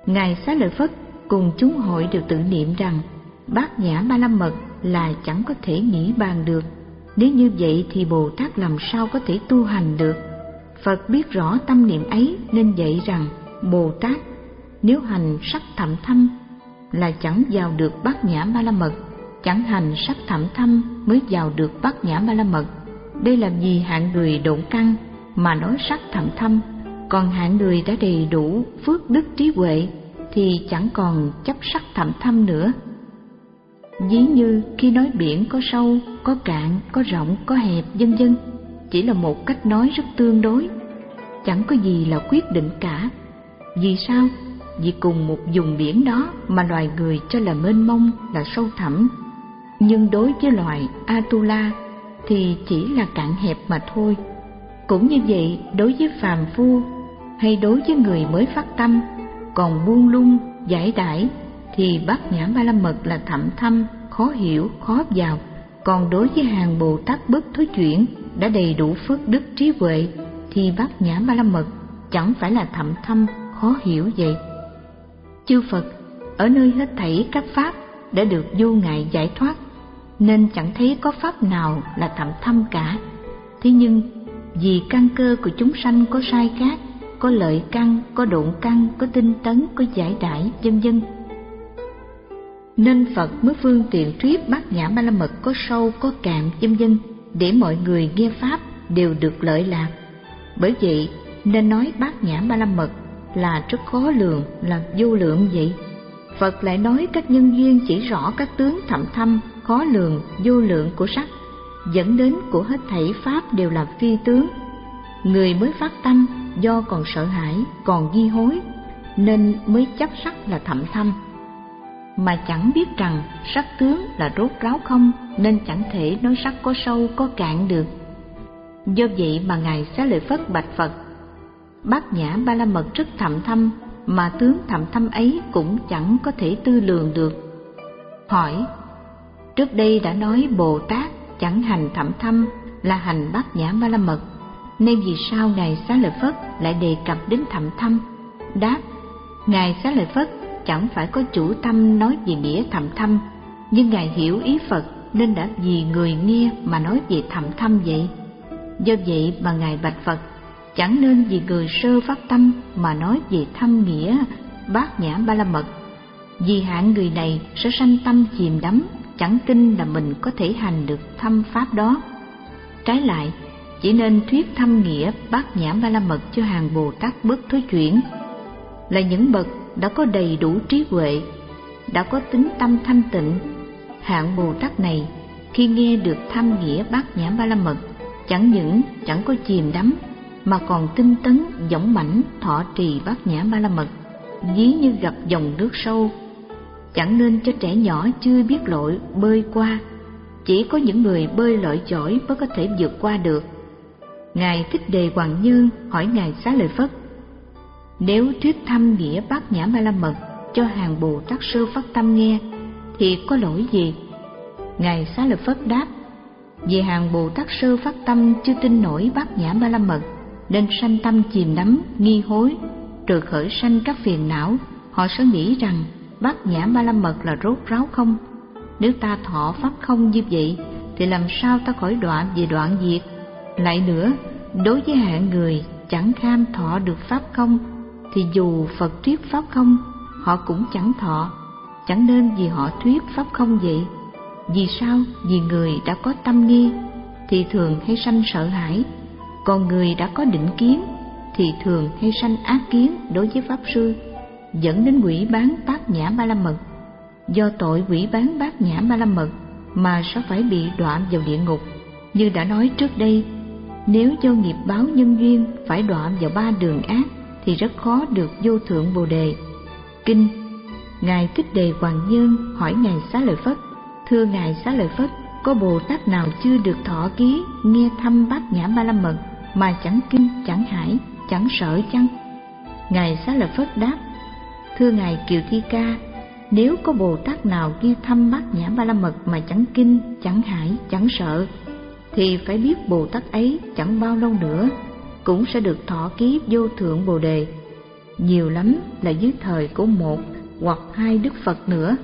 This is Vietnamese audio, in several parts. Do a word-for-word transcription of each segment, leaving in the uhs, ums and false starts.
Ngài Xá Lợi Phất cùng chúng hội đều tự niệm rằng Bát Nhã Ba La Mật là chẳng có thể nghĩ bàn được. Nếu như vậy thì Bồ Tát làm sao có thể tu hành được? Phật biết rõ tâm niệm ấy nên dạy rằng Bồ Tát nếu hành sắc thậm thâm là chẳng vào được Bát Nhã Ba La Mật, chẳng hành sắc thậm thâm mới vào được Bát Nhã Ba La Mật. Đây là vì hạng người độn căn mà nói sắc thậm thâm, còn hạng người đã đầy đủ phước đức trí huệ thì chẳng còn chấp sắc thậm thâm nữa. Ví như khi nói biển có sâu, có cạn, có rộng, có hẹp, vân vân, chỉ là một cách nói rất tương đối, chẳng có gì là quyết định cả. Vì sao? Vì cùng một vùng biển đó mà loài người cho là mênh mông, là sâu thẳm, nhưng đối với loài Atula thì chỉ là cạn hẹp mà thôi. Cũng như vậy, đối với phàm phu hay đối với người mới phát tâm còn buông lung giải đãi thì Bát Nhã Ba La Mật là thậm thâm, khó hiểu, khó vào. Còn đối với hàng Bồ Tát bất thối chuyển đã đầy đủ phước đức trí huệ thì Bát Nhã Ba La Mật chẳng phải là thậm thâm, khó hiểu vậy. Chư Phật ở nơi hết thảy các pháp đã được vô ngại giải thoát, nên chẳng thấy có pháp nào là thậm thâm cả. Thế nhưng vì căn cơ của chúng sanh có sai khác, có lợi căn, có độn căn, có tinh tấn, có giải đãi, vân vân, nên Phật mới phương tiện thuyết Bát Nhã Ba La Mật có sâu, có cạn, vân vân, để mọi người nghe pháp đều được lợi lạc. Bởi vậy nên nói Bát Nhã Ba La Mật là rất khó lường, là vô lượng vậy. Phật lại nói cách nhân duyên chỉ rõ các tướng thậm thâm, khó lường, vô lượng của sắc, dẫn đến của hết thảy pháp đều là phi tướng. Người mới phát tâm do còn sợ hãi, còn vi hối nên mới chấp sắc là thậm thâm, mà chẳng biết rằng sắc tướng là rốt ráo không, nên chẳng thể nói sắc có sâu, có cạn được. Do vậy mà Ngài Xá Lợi Phất bạch Phật: Bát Nhã Ba La Mật rất thậm thâm, mà tướng thậm thâm ấy cũng chẳng có thể tư lường được. Hỏi: trước đây đã nói Bồ Tát chẳng hành thậm thâm là hành Bát Nhã Ba La Mật, nên vì sao Ngài Xá Lợi Phất lại đề cập đến thậm thâm? Đáp: Ngài Xá Lợi Phất chẳng phải có chủ tâm nói về nghĩa thậm thâm, nhưng Ngài hiểu ý Phật nên đã vì người nghe mà nói về thậm thâm vậy. Do vậy mà Ngài bạch Phật: chẳng nên vì người sơ phát tâm mà nói về thâm nghĩa Bát Nhã Ba La Mật, vì hạng người này sẽ sanh tâm chìm đắm, chẳng tin là mình có thể hành được thâm pháp đó. Trái lại, chỉ nên thuyết thâm nghĩa Bát Nhã Ba La Mật cho hàng Bồ Tát bất thối chuyển, là những bậc đã có đầy đủ trí huệ, đã có tính tâm thanh tịnh. Hạng Bồ Tát này khi nghe được thâm nghĩa Bát Nhã Ba La Mật, chẳng những chẳng có chìm đắm mà còn tinh tấn dũng mãnh thọ trì Bát Nhã Ba La Mật, ví như gặp dòng nước sâu. Chẳng nên cho trẻ nhỏ chưa biết lội bơi qua, chỉ có những người bơi lội giỏi mới có thể vượt qua được. Ngài Thích Đề Hoàng Nhân hỏi Ngài Xá Lợi Phất: nếu thuyết thâm nghĩa Bát Nhã Ba La Mật cho hàng Bồ Tát sơ phát tâm nghe thì có lỗi gì? Ngài Xá Lợi Phất đáp: vì hàng Bồ Tát sơ phát tâm chưa tin nổi Bát Nhã Ba La Mật, nên sanh tâm chìm đắm, nghi hối, rồi khởi sanh các phiền não. Họ sẽ nghĩ rằng Bát Nhã Ba La Mật là rốt ráo không. Nếu ta thọ pháp không như vậy thì làm sao ta khỏi đọa về đoạn diệt? Lại nữa, đối với hạng người chẳng kham thọ được pháp không thì dù Phật thuyết pháp không, họ cũng chẳng thọ. Chẳng nên vì họ thuyết pháp không vậy. Vì sao? Vì người đã có tâm nghi thì thường hay sanh sợ hãi, còn người đã có định kiến thì thường hay sanh ác kiến đối với pháp sư, dẫn đến hủy bán Bát Nhã Ba La Mật. Do tội hủy bán Bát Nhã Ba La Mật mà sẽ phải bị đọa vào địa ngục. Như đã nói trước đây, nếu do nghiệp báo nhân duyên phải đọa vào ba đường ác thì rất khó được vô thượng Bồ Đề. Kinh Ngài Thích Đề Hoàng Nhân hỏi Ngài Xá Lợi Phất: thưa Ngài Xá Lợi Phất, có Bồ Tát nào chưa được thọ ký nghe thăm Bát Nhã Ba La Mật mà chẳng kinh, chẳng hải, chẳng sợ chăng? Ngài Xá Lợi Phất đáp: thưa Ngài Kiều Thi Ca, nếu có Bồ Tát nào nghe thăm Bát Nhã Ba La Mật mà chẳng kinh, chẳng hải, chẳng sợ, thì phải biết Bồ Tát ấy chẳng bao lâu nữa cũng sẽ được thọ ký vô thượng Bồ Đề. nhiều lắm là dưới thời của một hoặc hai Đức Phật nữa.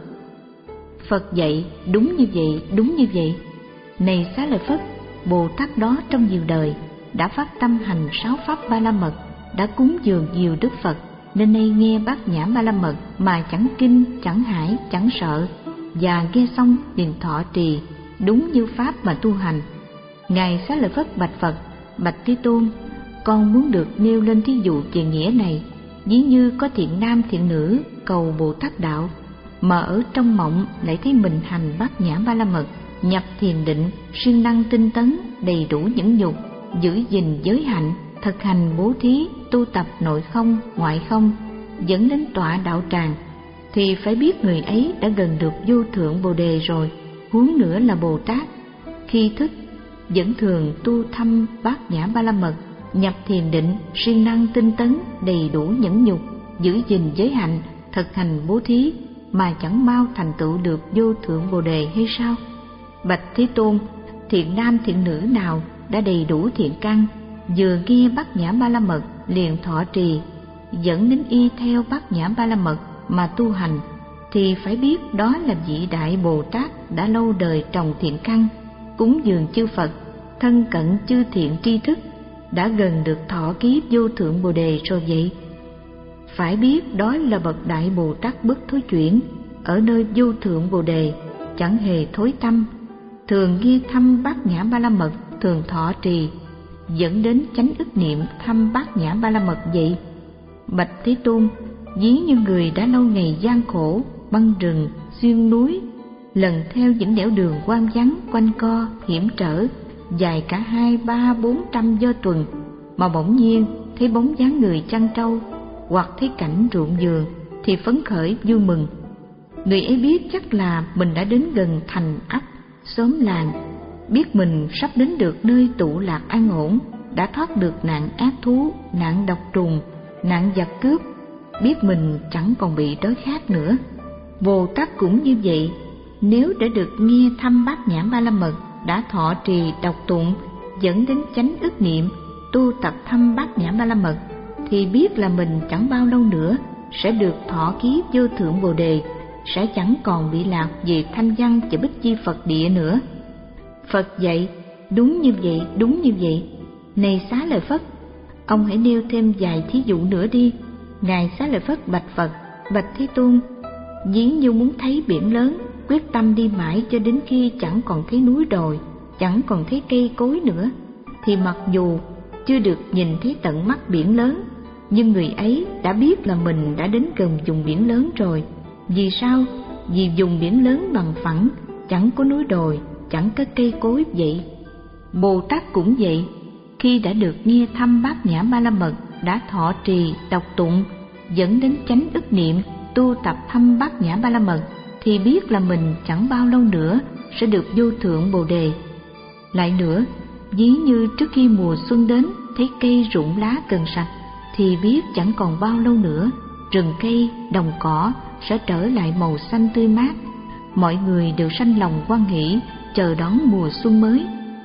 Phật dạy đúng như vậy, đúng như vậy. Này Xá Lợi Phất, Bồ Tát đó trong nhiều đời đã phát tâm hành sáu pháp Ba La Mật, đã cúng dường nhiều Đức Phật, nên nay nghe Bát Nhã Ba La Mật mà chẳng kinh, chẳng hải, chẳng sợ, và nghe xong liền thọ trì đúng như pháp mà tu hành. Ngài Xá Lợi Phất bạch Phật: Bạch Thế Tôn, con muốn được nêu lên thí dụ về nghĩa này. Ví như có thiện nam thiện nữ cầu Bồ Tát đạo, mà ở trong mộng lại thấy mình hành Bát Nhã Ba La Mật, nhập thiền định, siêng năng tinh tấn, đầy đủ những nhục, giữ gìn giới hạnh, thực hành bố thí, tu tập nội không, ngoại không, dẫn đến tọa đạo tràng, thì phải biết người ấy đã gần được vô thượng Bồ Đề rồi, huống nữa là Bồ Tát. Khi thức vẫn thường tu thâm Bát Nhã Ba La Mật, nhập thiền định, siêng năng tinh tấn, đầy đủ nhẫn nhục, giữ gìn giới hạnh, thực hành bố thí, mà chẳng mau thành tựu được vô thượng Bồ Đề hay sao? Bạch Thế Tôn, thiện nam thiện nữ nào đã đầy đủ thiện căn, vừa nghe Bát Nhã Ba La Mật liền thọ trì, dẫn đến y theo Bát Nhã Ba La Mật mà tu hành, thì phải biết đó là vị đại Bồ Tát đã lâu đời trồng thiện căn, cúng dường chư Phật, thân cận chư thiện tri thức, đã gần được thọ ký vô thượng Bồ Đề rồi vậy. Phải biết đó là bậc đại Bồ Tát bất thối chuyển, ở nơi vô thượng Bồ Đề, chẳng hề thối tâm, thường nghe thăm Bát Nhã Ba La Mật, thường thọ trì, dẫn đến chánh ức niệm thăm Bát Nhã Ba La Mật vậy. Bạch Thế Tôn, ví như người đã lâu ngày gian khổ, băng rừng, xuyên núi, lần theo những nẻo đường hoang vắng, quanh co, hiểm trở, dài cả hai, ba, bốn trăm do tuần, mà bỗng nhiên thấy bóng dáng người chăn trâu, hoặc thấy cảnh ruộng vườn, thì phấn khởi vui mừng. Người ấy biết chắc là mình đã đến gần thành ấp, xóm làng, biết mình sắp đến được nơi tụ lạc an ổn, đã thoát được nạn ác thú, nạn độc trùng, nạn giặc cướp, biết mình chẳng còn bị đói khát nữa. Bồ Tát cũng như vậy, nếu đã được nghe thăm Bát Nhã Ba La Mật, đã thọ trì đọc tụng, dẫn đến chánh ức niệm, tu tập thăm Bát Nhã Ba La Mật, thì biết là mình chẳng bao lâu nữa sẽ được thọ ký vô thượng Bồ Đề, sẽ chẳng còn bị lạc về thanh văn và bích chi Phật địa nữa. Phật dạy đúng như vậy, đúng như vậy. Này Xá Lợi Phất, ông hãy nêu thêm vài thí dụ nữa đi. Ngài Xá Lợi Phất bạch Phật: Bạch Thế Tôn, ví như muốn thấy biển lớn, quyết tâm đi mãi cho đến khi chẳng còn thấy núi đồi, chẳng còn thấy cây cối nữa, thì mặc dù chưa được nhìn thấy tận mắt biển lớn, nhưng người ấy đã biết là mình đã đến gần vùng biển lớn rồi. Vì sao? Vì vùng biển lớn bằng phẳng, chẳng có núi đồi, chẳng có cây cối vậy. Bồ Tát cũng vậy, khi đã được nghe thăm Bát Nhã Ba La Mật, đã thọ trì đọc tụng, dẫn đến chánh ức niệm, tu tập thăm Bát Nhã Ba La Mật, thì biết là mình chẳng bao lâu nữa sẽ được vô thượng Bồ Đề. Lại nữa, ví như trước khi mùa xuân đến, thấy cây rụng lá cần sạch, thì biết chẳng còn bao lâu nữa rừng cây, đồng cỏ sẽ trở lại màu xanh tươi mát, mọi người đều sanh lòng hoan hỷ chờ đón mùa xuân mới.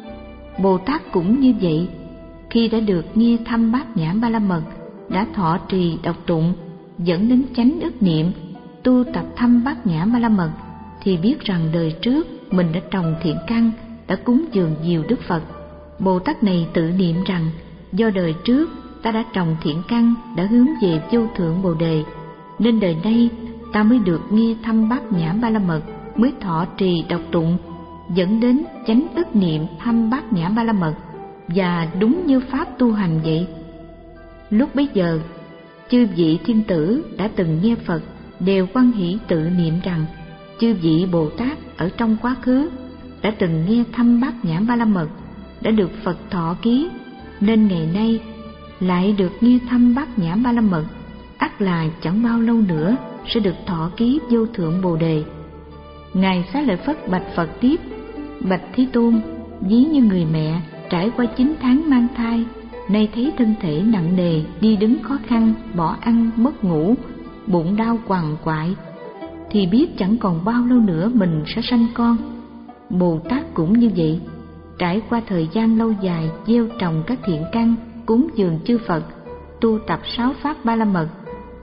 Bồ Tát cũng như vậy, khi đã được nghe thăm Bát Nhã Ba La Mật, đã thọ trì đọc tụng, dẫn đến chánh ức niệm, tu tập thăm Bát Nhã Ba La Mật, thì biết rằng đời trước mình đã trồng thiện căn, đã cúng dường nhiều Đức Phật. Bồ Tát này tự niệm rằng do đời trước ta đã trồng thiện căn, đã hướng về vô thượng Bồ Đề, nên đời nay ta mới được nghe thăm Bát Nhã Ba La Mật, mới thọ trì đọc tụng, dẫn đến chánh ức niệm thăm Bát Nhã Ba La Mật, và đúng như pháp tu hành vậy. Lúc bấy giờ, chư vị thiên tử đã từng nghe Phật đều hoan hỷ tự niệm rằng chư vị Bồ Tát ở trong quá khứ đã từng nghe thăm Bát Nhã Ba La Mật, đã được Phật thọ ký, nên ngày nay lại được nghe thăm Bát Nhã Ba La Mật, ắt là chẳng bao lâu nữa sẽ được thọ ký vô thượng Bồ Đề. Ngài Xá Lợi Phất bạch Phật tiếp: Bạch Thế Tôn, ví như người mẹ trải qua chín tháng mang thai, nay thấy thân thể nặng nề, đi đứng khó khăn, bỏ ăn mất ngủ, bụng đau quằn quại, thì biết chẳng còn bao lâu nữa mình sẽ sanh con. Bồ Tát cũng như vậy, trải qua thời gian lâu dài gieo trồng các thiện căn, cúng dường chư Phật, tu tập sáu pháp Ba La Mật,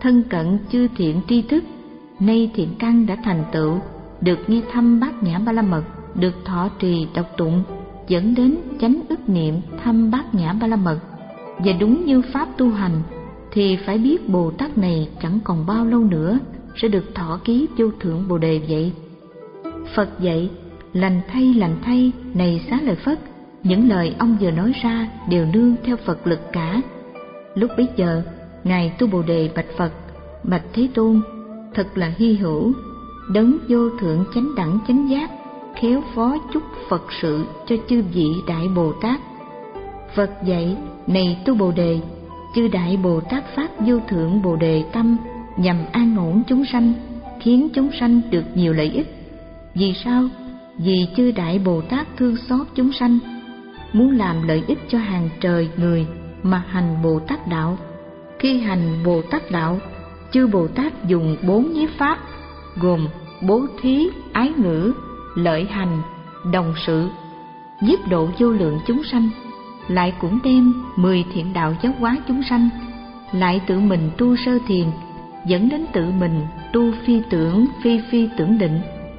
thân cận chư thiện tri thức, nay thiện căn đã thành tựu, được nghe thăm bát nhã ba la mật, được thọ trì đọc tụng, dẫn đến chánh ức niệm thăm bát nhã ba la mật, và đúng như pháp tu hành, thì phải biết Bồ Tát này chẳng còn bao lâu nữa sẽ được thọ ký vô thượng Bồ Đề vậy. Phật dạy, lành thay lành thay, này Xá Lợi Phất, những lời ông vừa nói ra đều nương theo Phật lực cả. Lúc bấy giờ, Ngài Tu Bồ Đề bạch Phật: bạch Thế Tôn, thật là hy hữu, đấng vô thượng chánh đẳng chánh giác, khéo phó chúc Phật sự cho chư vị Đại Bồ Tát. Phật dạy, này Tu Bồ Đề, chư Đại Bồ Tát phát vô thượng Bồ Đề tâm nhằm an ổn chúng sanh, khiến chúng sanh được nhiều lợi ích. Vì sao? Vì chư Đại Bồ Tát thương xót chúng sanh, muốn làm lợi ích cho hàng trời người mà hành Bồ Tát đạo. Khi hành Bồ Tát đạo, chư Bồ Tát dùng bốn nhiếp pháp, gồm bố thí, ái ngữ, lợi hành, đồng sự, nhiếp độ vô lượng chúng sanh, lại cũng đem mười thiện đạo giáo hóa chúng sanh, lại tự mình tu sơ thiền, dẫn đến tự mình tu phi tưởng phi phi tưởng định,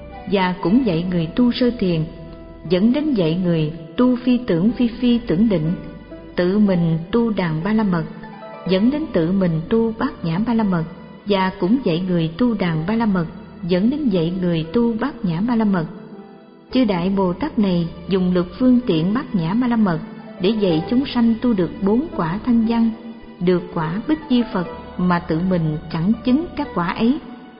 và cũng dạy người tu sơ thiền, dẫn đến dạy người tu phi tưởng phi phi tưởng định, tự mình tu đàn ba la mật, dẫn đến tự mình tu bát nhã ba la mật, và cũng dạy người tu đàn ba la mật, dẫn đến dạy người tu bát nhã ba la mật. Chư Đại Bồ Tát này dùng lực phương tiện bát nhã ba la mật để dạy chúng sanh tu được bốn quả thanh văn, được quả Bích Chi Phật mà tự mình chẳng chứng các quả ấy.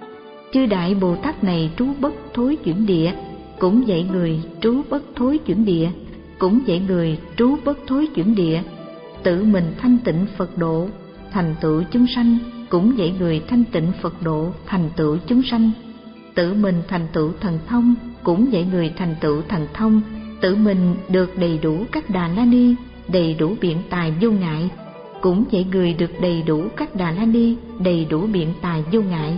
Chư Đại Bồ Tát này trú bất thối chuyển địa, cũng dạy người trú bất thối chuyển địa, cũng dạy người trú bất thối chuyển địa, tự mình thanh tịnh Phật độ, thành tựu chúng sanh, cũng dạy người thanh tịnh Phật độ, thành tựu chúng sanh, tự mình thành tựu thần thông, cũng dạy người thành tựu thần thông, tự mình được đầy đủ các Đà La Ni, đầy đủ biện tài vô ngại, cũng dạy người được đầy đủ các Đà La Ni, đầy đủ biện tài vô ngại,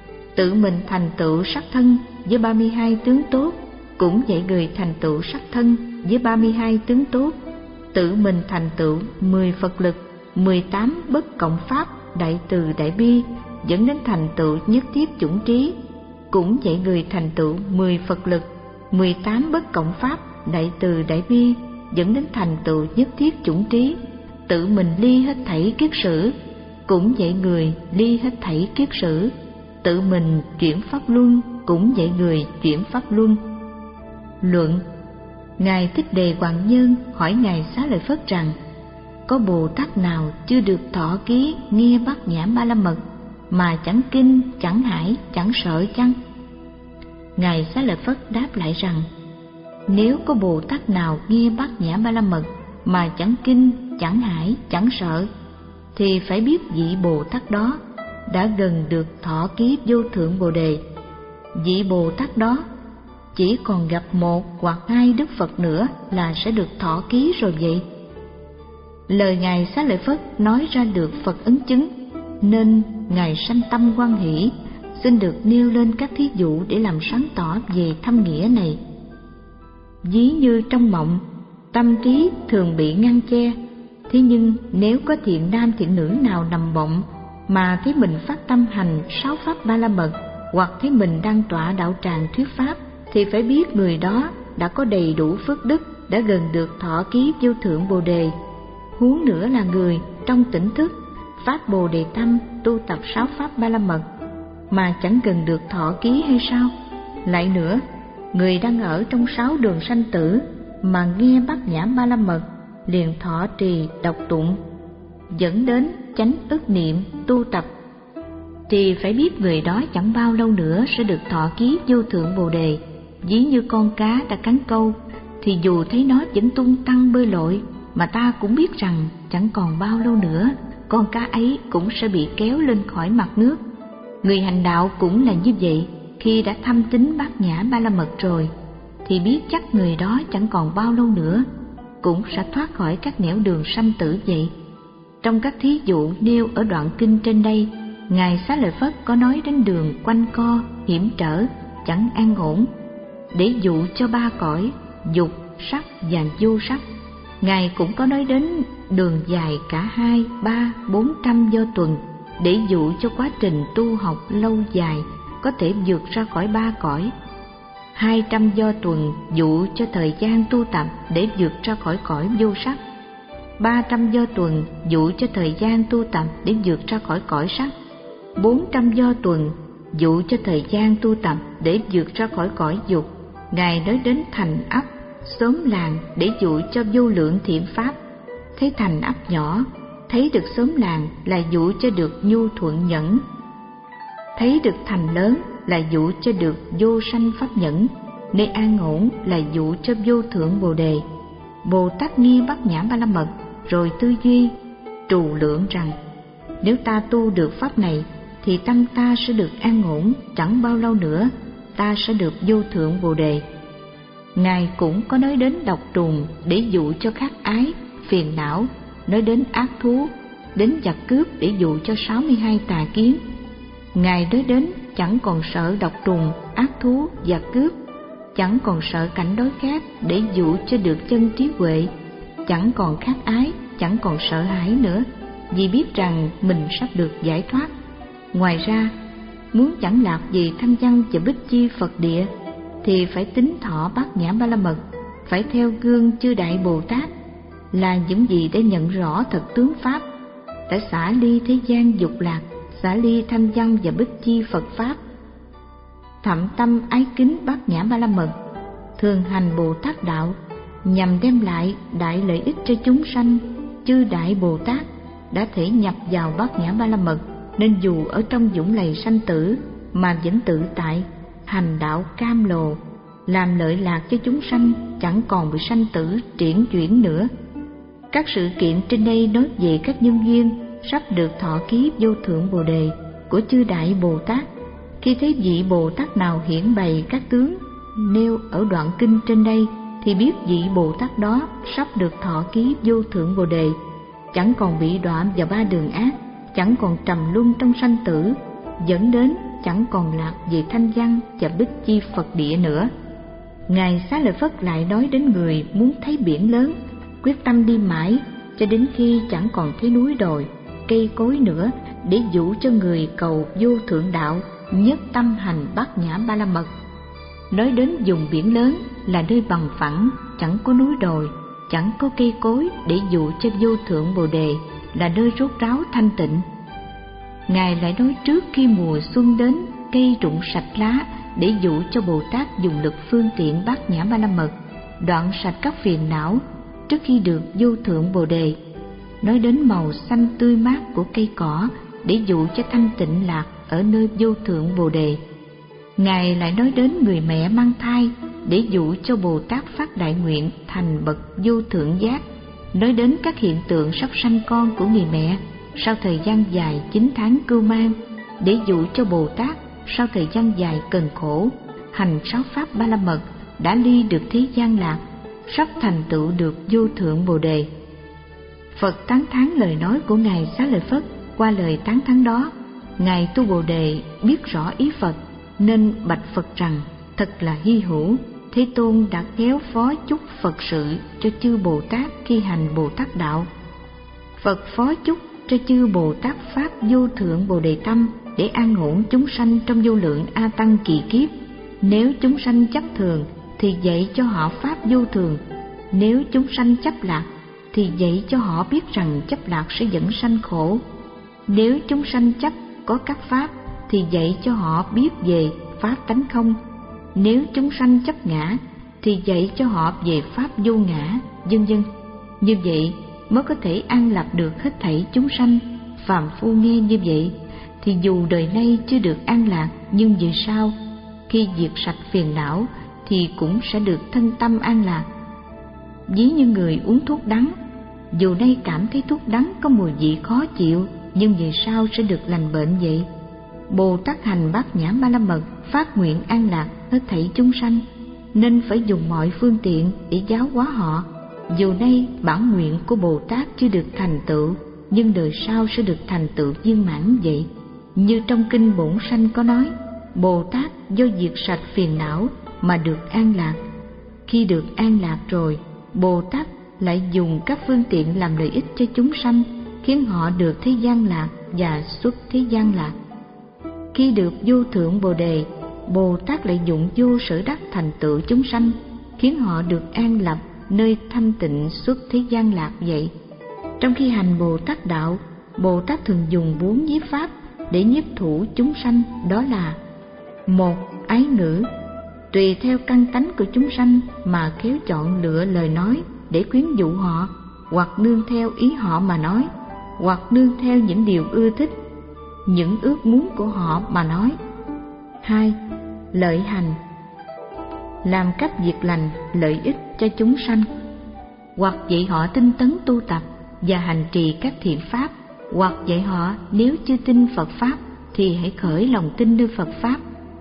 tự mình thành tựu sắc thân với ba mươi hai tướng tốt, cũng dạy người thành tựu sắc thân với ba mươi hai tướng tốt, tự mình thành tựu mười Phật lực, mười tám bất cộng pháp, đại từ đại bi, dẫn đến thành tựu nhất thiết chủng trí, cũng dạy người thành tựu mười Phật lực, mười tám bất cộng pháp, đại từ đại bi, dẫn đến thành tựu nhất thiết chủng trí, tự mình ly hết thảy kiết sử, cũng dạy người ly hết thảy kiết sử, tự mình chuyển pháp luân, cũng dạy người chuyển pháp luân. Luận: Ngài Thích Đề Hoàng Nhân hỏi Ngài Xá Lợi Phất rằng: có Bồ Tát nào chưa được thọ ký nghe bát nhã ba la mật mà chẳng kinh, chẳng hải, chẳng sợ chăng? Ngài Xá Lợi Phất đáp lại rằng: nếu có Bồ Tát nào nghe bát nhã ba la mật mà chẳng kinh, chẳng hải, chẳng sợ, thì phải biết vị Bồ Tát đó đã gần được thọ ký vô thượng Bồ Đề. Vị Bồ Tát đó chỉ còn gặp một hoặc hai Đức Phật nữa là sẽ được thọ ký rồi vậy. Lời Ngài Xá Lợi Phất nói ra được Phật ấn chứng, nên Ngài sanh tâm hoan hỷ, xin được nêu lên các thí dụ để làm sáng tỏ về thâm nghĩa này. Ví như trong mộng, tâm trí thường bị ngăn che, thế nhưng nếu có thiện nam thiện nữ nào nằm mộng mà thấy mình phát tâm hành sáu pháp ba la mật, hoặc thấy mình đang tọa đạo tràng thuyết pháp, thì phải biết người đó đã có đầy đủ phước đức, đã gần được thọ ký vô thượng Bồ Đề. Huống nữa là người trong tỉnh thức phát Bồ Đề tâm, tu tập sáu pháp ba la mật mà chẳng gần được thọ ký hay sao? Lại nữa, người đang ở trong sáu đường sanh tử mà nghe bát nhã ba la mật liền thọ trì đọc tụng, dẫn đến chánh ức niệm tu tập, thì phải biết người đó chẳng bao lâu nữa sẽ được thọ ký vô thượng Bồ Đề. Ví như con cá đã cắn câu, thì dù thấy nó vẫn tung tăng bơi lội, mà ta cũng biết rằng chẳng còn bao lâu nữa con cá ấy cũng sẽ bị kéo lên khỏi mặt nước. Người hành đạo cũng là như vậy, khi đã thâm tín bát nhã ba la mật rồi, thì biết chắc người đó chẳng còn bao lâu nữa cũng sẽ thoát khỏi các nẻo đường sanh tử vậy. Trong các thí dụ nêu ở đoạn kinh trên đây, Ngài Xá Lợi Phất có nói đến đường quanh co, hiểm trở, chẳng an ổn, để dụ cho ba cõi dục, sắc và vô sắc. Ngài cũng có nói đến đường dài cả hai, ba, bốn trăm do tuần, để dụ cho quá trình tu học lâu dài có thể vượt ra khỏi ba cõi. Hai trăm do tuần dụ cho thời gian tu tập để vượt ra khỏi cõi vô sắc. Ba trăm do tuần dụ cho thời gian tu tập để vượt ra khỏi cõi sắc. Bốn trăm do tuần dụ cho thời gian tu tập để vượt ra khỏi cõi dục. Ngài nói đến thành ấp, xóm làng để dụ cho vô lượng thiện pháp. Thấy thành ấp nhỏ, thấy được xóm làng là dụ cho được nhu thuận nhẫn. Thấy được thành lớn là dụ cho được vô sanh pháp nhẫn. Nơi an ổn là dụ cho vô thượng bồ đề. Bồ Tát nghe Bát Nhã Ba La Mật rồi tư duy trù lượng rằng, nếu ta tu được pháp này thì tâm ta sẽ được an ổn, chẳng bao lâu nữa ta sẽ được vô thượng bồ đề. Ngài cũng có nói đến độc trùng để dụ cho khát ái, phiền não, nói đến ác thú, đến giặc cướp để dụ cho sáu mươi hai tà kiến. Ngài nói đến chẳng còn sợ độc trùng, ác thú, giặc cướp, chẳng còn sợ cảnh đói khát để dụ cho được chân trí huệ, chẳng còn khát ái, chẳng còn sợ hãi nữa, vì biết rằng mình sắp được giải thoát. Ngoài ra, muốn chẳng lạc gì thanh văn và bích chi Phật địa thì phải tín thọ Bát Nhã Ba La Mật, phải theo gương chư Đại Bồ Tát là những gì để nhận rõ thật tướng pháp, đã xả ly thế gian dục lạc, xả ly thanh văn và bích chi Phật pháp. Thậm tâm ái kính Bát Nhã Ba La Mật, thường hành Bồ Tát đạo, nhằm đem lại đại lợi ích cho chúng sanh. Chư Đại Bồ Tát đã thể nhập vào Bát Nhã Ba La Mật, nên dù ở trong dũng lầy sanh tử mà vẫn tự tại hành đạo cam lồ, làm lợi lạc cho chúng sanh, chẳng còn bị sanh tử triển chuyển nữa. Các sự kiện trên đây nói về các nhân duyên sắp được thọ ký vô thượng bồ đề của chư Đại Bồ Tát. Khi thấy vị Bồ Tát nào hiển bày các tướng nêu ở đoạn kinh trên đây thì biết vị Bồ Tát đó sắp được thọ ký vô thượng bồ đề, chẳng còn bị đọa vào ba đường ác, chẳng còn trầm luân trong sanh tử, dẫn đến chẳng còn lạc về thanh văn và bích chi Phật địa nữa. Ngài Xá Lợi Phất lại nói đến người muốn thấy biển lớn, quyết tâm đi mãi cho đến khi chẳng còn thấy núi đồi, cây cối nữa, để dụ cho người cầu vô thượng đạo nhất tâm hành Bát Nhã Ba La Mật. Nói đến vùng biển lớn là nơi bằng phẳng, chẳng có núi đồi, chẳng có cây cối, để dụ cho vô thượng bồ đề là nơi rốt ráo thanh tịnh. Ngài lại nói trước khi mùa xuân đến, cây rụng sạch lá, để dụ cho Bồ Tát dùng lực phương tiện Bát Nhã Ba La Mật, đoạn sạch các phiền não trước khi được vô thượng bồ đề. Nói đến màu xanh tươi mát của cây cỏ, để dụ cho thanh tịnh lạc ở nơi vô thượng bồ đề. Ngài lại nói đến người mẹ mang thai, để dụ cho Bồ Tát phát đại nguyện thành bậc vô thượng giác. Nói đến các hiện tượng sắp sanh con của người mẹ sau thời gian dài chín tháng cưu mang, để dụ cho Bồ Tát sau thời gian dài cần khổ hành sáu pháp Ba La Mật đã ly được thế gian lạc, sắp thành tựu được vô thượng bồ đề. Phật tán thán lời nói của Ngài Xá Lợi Phất. Qua lời tán thán đó, Ngài Tu Bồ Đề biết rõ ý Phật, nên bạch Phật rằng thật là hy hữu, Thế Tôn đã khéo phó chúc Phật sự cho chư Bồ Tát khi hành Bồ Tát đạo. Phật phó chúc cho chư Bồ Tát pháp vô thượng bồ đề tâm, để an ổn chúng sanh trong vô lượng a tăng kỳ kiếp. Nếu chúng sanh chấp thường thì dạy cho họ pháp vô thường, nếu chúng sanh chấp lạc thì dạy cho họ biết rằng chấp lạc sẽ dẫn sanh khổ. Nếu chúng sanh chấp có các pháp thì dạy cho họ biết về pháp tánh không. Nếu chúng sanh chấp ngã thì dạy cho họ về pháp vô ngã, vân vân. Như vậy mới có thể an lạc được hết thảy chúng sanh. Phàm phu nghe như vậy thì dù đời nay chưa được an lạc, nhưng về sau khi diệt sạch phiền não thì cũng sẽ được thân tâm an lạc. Ví như người uống thuốc đắng, dù nay cảm thấy thuốc đắng có mùi vị khó chịu, nhưng về sau sẽ được lành bệnh vậy. Bồ Tát hành Bát Nhã Ba La Mật phát nguyện an lạc hết thảy chúng sanh, nên phải dùng mọi phương tiện để giáo hóa họ. Dù nay bản nguyện của Bồ Tát chưa được thành tựu, nhưng đời sau sẽ được thành tựu viên mãn vậy. Như trong kinh Bổn Sanh có nói, Bồ Tát do diệt sạch phiền não mà được an lạc. Khi được an lạc rồi, Bồ Tát lại dùng các phương tiện làm lợi ích cho chúng sanh, khiến họ được thế gian lạc và xuất thế gian lạc. Khi được vô thượng Bồ đề, Bồ Tát lợi dụng vô sở đắc thành tựu chúng sanh, khiến họ được an lập nơi thanh tịnh xuất thế gian lạc vậy. Trong khi hành Bồ Tát đạo, Bồ Tát thường dùng bốn nhiếp pháp để nhiếp thủ chúng sanh, đó là: một, ái ngữ, tùy theo căn tánh của chúng sanh mà khéo chọn lựa lời nói để quyến dụ họ, hoặc nương theo ý họ mà nói, hoặc nương theo những điều ưa thích, những ước muốn của họ mà nói. Hai, lợi hành, làm các việc lành lợi ích cho chúng sanh, hoặc dạy họ tinh tấn tu tập và hành trì các thiện pháp, hoặc dạy họ nếu chưa tin Phật pháp thì hãy khởi lòng tin nơi Phật pháp.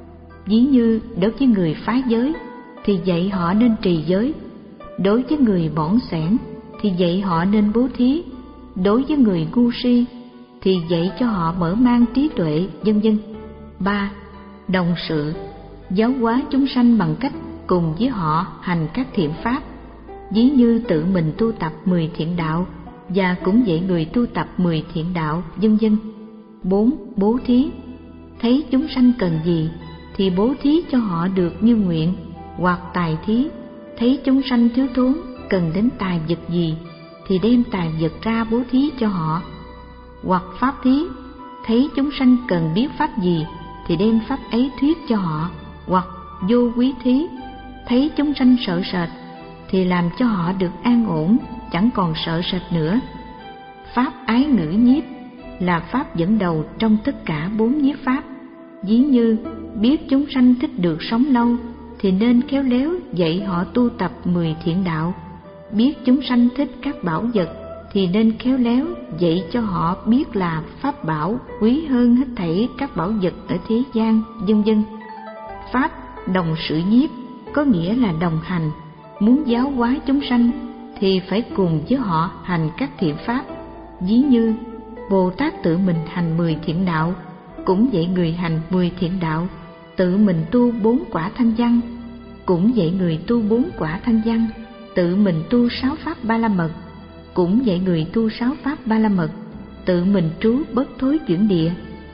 Ví như đối với người phá giới thì dạy họ nên trì giới, đối với người bỏng sẻn thì dạy họ nên bố thí, đối với người ngu si thì dạy cho họ mở mang trí tuệ, vân vân. Ba, đồng sự, giáo hóa chúng sanh bằng cách cùng với họ hành các thiện pháp, ví như tự mình tu tập mười thiện đạo và cũng dạy người tu tập mười thiện đạo, vân vân. Bốn, bố thí, thấy chúng sanh cần gì thì bố thí cho họ được như nguyện, hoặc tài thí, thấy chúng sanh thiếu thốn cần đến tài vật gì thì đem tài vật ra bố thí cho họ, hoặc pháp thí, thấy chúng sanh cần biết pháp gì thì đem pháp ấy thuyết cho họ, hoặc vô quý thí, thấy chúng sanh sợ sệt thì làm cho họ được an ổn, chẳng còn sợ sệt nữa. Pháp ái ngữ nhiếp là pháp dẫn đầu trong tất cả bốn nhiếp pháp. Ví như biết chúng sanh thích được sống lâu thì nên khéo léo dạy họ tu tập mười thiện đạo, biết chúng sanh thích các bảo vật thì nên khéo léo dạy cho họ biết là pháp bảo quý hơn hết thảy các bảo vật ở thế gian, vân vân. Pháp đồng sự nhiếp có nghĩa là đồng hành, muốn giáo hóa chúng sanh thì phải cùng với họ hành các thiện pháp. Ví như Bồ Tát tự mình hành mười thiện đạo, cũng dạy người hành mười thiện đạo, tự mình tu bốn quả thanh văn, cũng dạy người tu bốn quả thanh văn, tự mình tu sáu pháp ba la mật, cũng dạy người tu sáu pháp ba la mật, tự mình trú bất thối chuyển địa,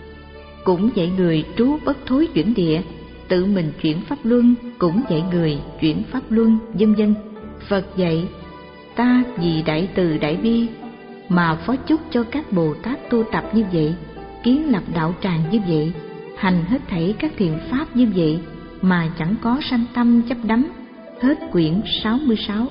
cũng dạy người trú bất thối chuyển địa, tự mình chuyển pháp luân, cũng dạy người chuyển pháp luân, vân vân. Phật dạy: ta vì đại từ đại bi mà phó chúc cho các Bồ Tát tu tập như vậy, kiến lập đạo tràng như vậy, hành hết thảy các thiện pháp như vậy mà chẳng có sanh tâm chấp đắm. Hết quyển sáu mươi sáu.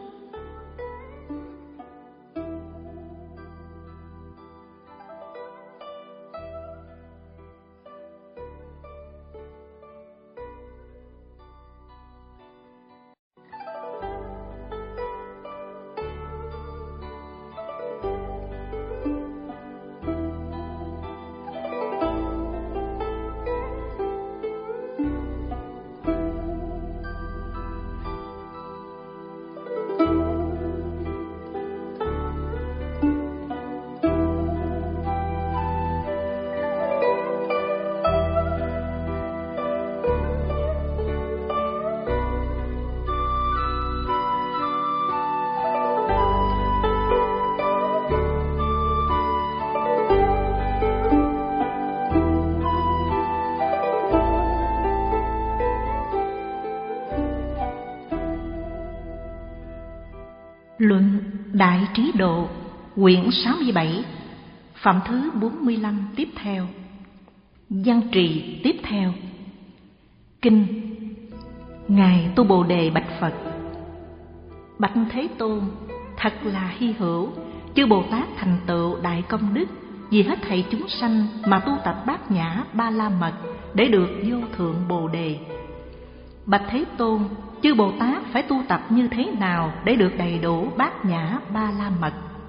Luận Đại Trí Độ, quyển sáu mươi bảy, phẩm thứ bốn mươi lăm tiếp theo. Văn trì tiếp theo. Kinh. Ngài Tu Bồ Đề bạch Phật: Bạch Thế Tôn, thật là hy hữu, chư Bồ Tát thành tựu đại công đức vì hết thảy chúng sanh mà tu tập bát nhã ba la mật để được vô thượng Bồ Đề. Bạch Thế Tôn, chư Bồ Tát phải tu tập như thế nào để được đầy đủ bát nhã ba la mật?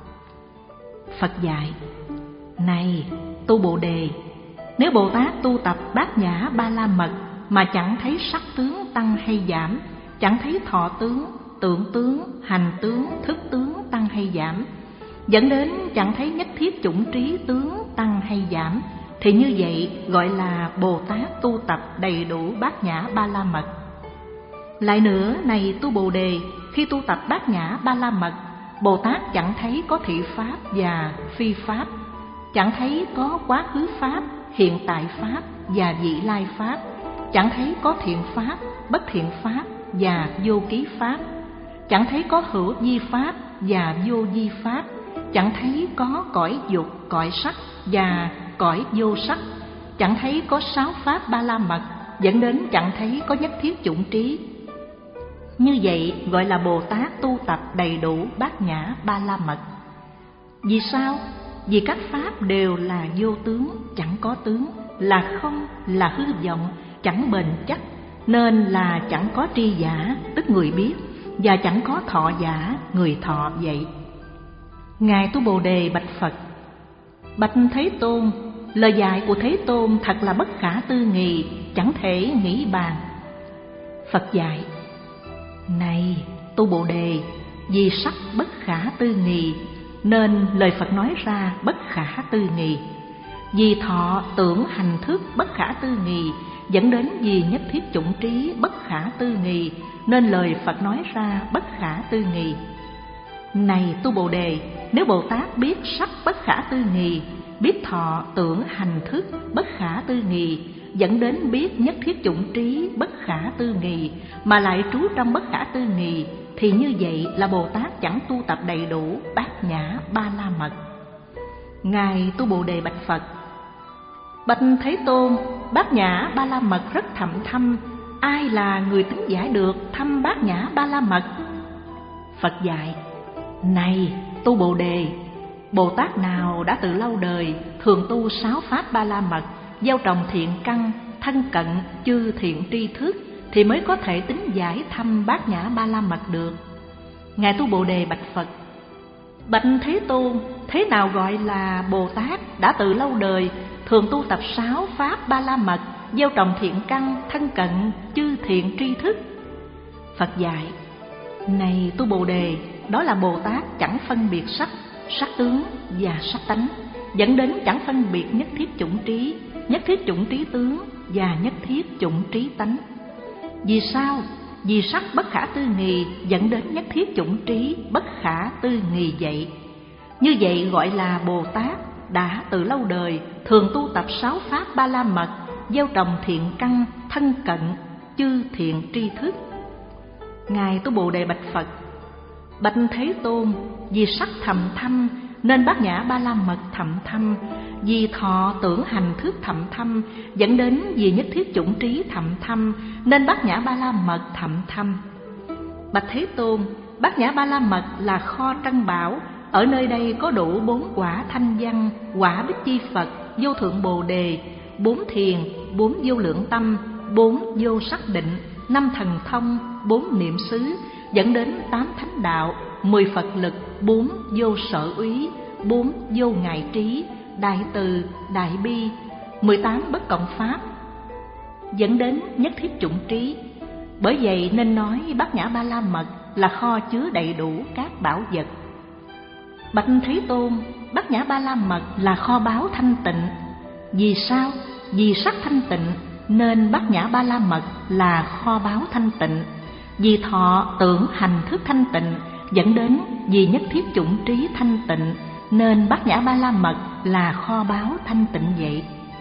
Phật dạy: Này Tu Bồ Đề, nếu Bồ Tát tu tập bát nhã ba la mật mà chẳng thấy sắc tướng tăng hay giảm, chẳng thấy thọ tướng, tưởng tướng, hành tướng, thức tướng tăng hay giảm, dẫn đến chẳng thấy nhất thiết chủng trí tướng tăng hay giảm, thì như vậy gọi là Bồ Tát tu tập đầy đủ bát nhã ba la mật. Lại nữa, này Tu Bồ Đề, khi tu tập bát nhã ba la mật Bồ Tát chẳng thấy có thị pháp và phi pháp, chẳng thấy có quá khứ pháp, hiện tại pháp và vị lai pháp, chẳng thấy có thiện pháp, bất thiện pháp và vô ký pháp, chẳng thấy có hữu vi pháp và vô vi pháp, chẳng thấy có cõi dục, cõi sắc và cõi vô sắc, chẳng thấy có sáu pháp ba la mật, dẫn đến chẳng thấy có nhất thiết chủng trí. Như vậy gọi là Bồ Tát tu tập đầy đủ bát nhã ba la mật. Vì sao? Vì các pháp đều là vô tướng, chẳng có tướng, là không, là hư vọng, chẳng bền chắc, nên là chẳng có tri giả, tức người biết, và chẳng có thọ giả, người thọ vậy. Ngài Tu Bồ Đề bạch Phật: Bạch Thế Tôn, lời dạy của Thế Tôn thật là bất khả tư nghì, chẳng thể nghĩ bàn. Phật dạy: Này Tu Bồ Đề, vì sắc bất khả tư nghì, nên lời Phật nói ra bất khả tư nghì. Vì thọ tưởng hành thức bất khả tư nghì, dẫn đến vì nhất thiết chủng trí bất khả tư nghì, nên lời Phật nói ra bất khả tư nghì. Này Tu Bồ Đề, nếu Bồ Tát biết sắc bất khả tư nghì, biết thọ tưởng hành thức bất khả tư nghì, dẫn đến biết nhất thiết chủng trí bất khả tư nghì, mà lại trú trong bất khả tư nghì, thì như vậy là Bồ Tát chẳng tu tập đầy đủ bát nhã ba la mật. Ngài Tu Bồ Đề bạch Phật: Bạch Thế Tôn, bát nhã ba la mật rất thậm thâm, ai là người tính giải được thâm bát nhã ba la mật? Phật dạy: Này Tu Bồ Đề, Bồ Tát nào đã từ lâu đời thường tu sáu pháp ba la mật, gieo trồng thiện căn, thân cận chư thiện tri thức, thì mới có thể tính giải thâm bát nhã ba la mật được. Ngài Tu Bồ Đề bạch Phật: Bạch Thế Tôn, thế nào gọi là Bồ Tát đã từ lâu đời thường tu tập sáu pháp ba la mật, gieo trồng thiện căn, thân cận chư thiện tri thức? Phật dạy: Này Tu Bồ Đề, đó là Bồ Tát chẳng phân biệt sắc, sắc tướng và sắc tánh, dẫn đến chẳng phân biệt nhất thiết chủng trí, nhất thiết chủng trí tướng và nhất thiết chủng trí tánh. Vì sao? Vì sắc bất khả tư nghì, dẫn đến nhất thiết chủng trí bất khả tư nghì vậy. Như vậy gọi là Bồ Tát đã từ lâu đời thường tu tập sáu pháp ba la mật, gieo trồng thiện căn, thân cận chư thiện tri thức. Ngài Tu Bồ Đề bạch Phật: Bạch Thế Tôn, vì sắc thầm thâm nên bát nhã ba la mật thầm thâm, vì thọ tưởng hành thức thầm thâm, dẫn đến vì nhất thiết chủng trí thầm thâm, nên bát nhã ba la mật thầm thâm. Bạch Thế Tôn, bát nhã ba la mật là kho trân bảo, ở nơi đây có đủ bốn quả thanh văn, quả bích chi Phật, vô thượng Bồ Đề, bốn thiền, bốn vô lượng tâm, bốn vô sắc định, năm thần thông, bốn niệm xứ, dẫn đến tám thánh đạo, mười Phật lực, bốn vô sở úy, bốn vô ngại trí, đại từ, đại bi, mười tám bất cộng pháp, dẫn đến nhất thiết chủng trí. Bởi vậy nên nói bát nhã ba la mật là kho chứa đầy đủ các bảo vật. Bạch Thế Tôn, bát nhã ba la mật là kho báu thanh tịnh. Vì sao? Vì sắc thanh tịnh nên bát nhã ba la mật là kho báu thanh tịnh. Vì thọ tưởng hành thức thanh tịnh, dẫn đến vì nhất thiết chủng trí thanh tịnh, nên bát nhã ba la mật là kho báu thanh tịnh vậy.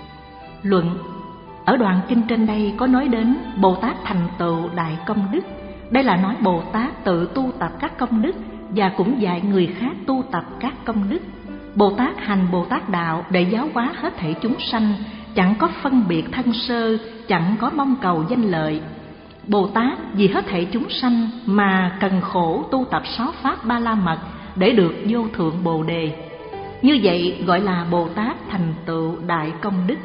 Luận: ở đoạn kinh trên đây có nói đến Bồ Tát thành tựu đại công đức. Đây là nói Bồ Tát tự tu tập các công đức và cũng dạy người khác tu tập các công đức. Bồ Tát hành Bồ Tát đạo để giáo hóa hết thảy chúng sanh, chẳng có phân biệt thân sơ, chẳng có mong cầu danh lợi. Bồ Tát vì hết thảy chúng sanh mà cần khổ tu tập sáu pháp ba la mật để được vô thượng Bồ Đề. Như vậy gọi là Bồ Tát thành tựu đại công đức.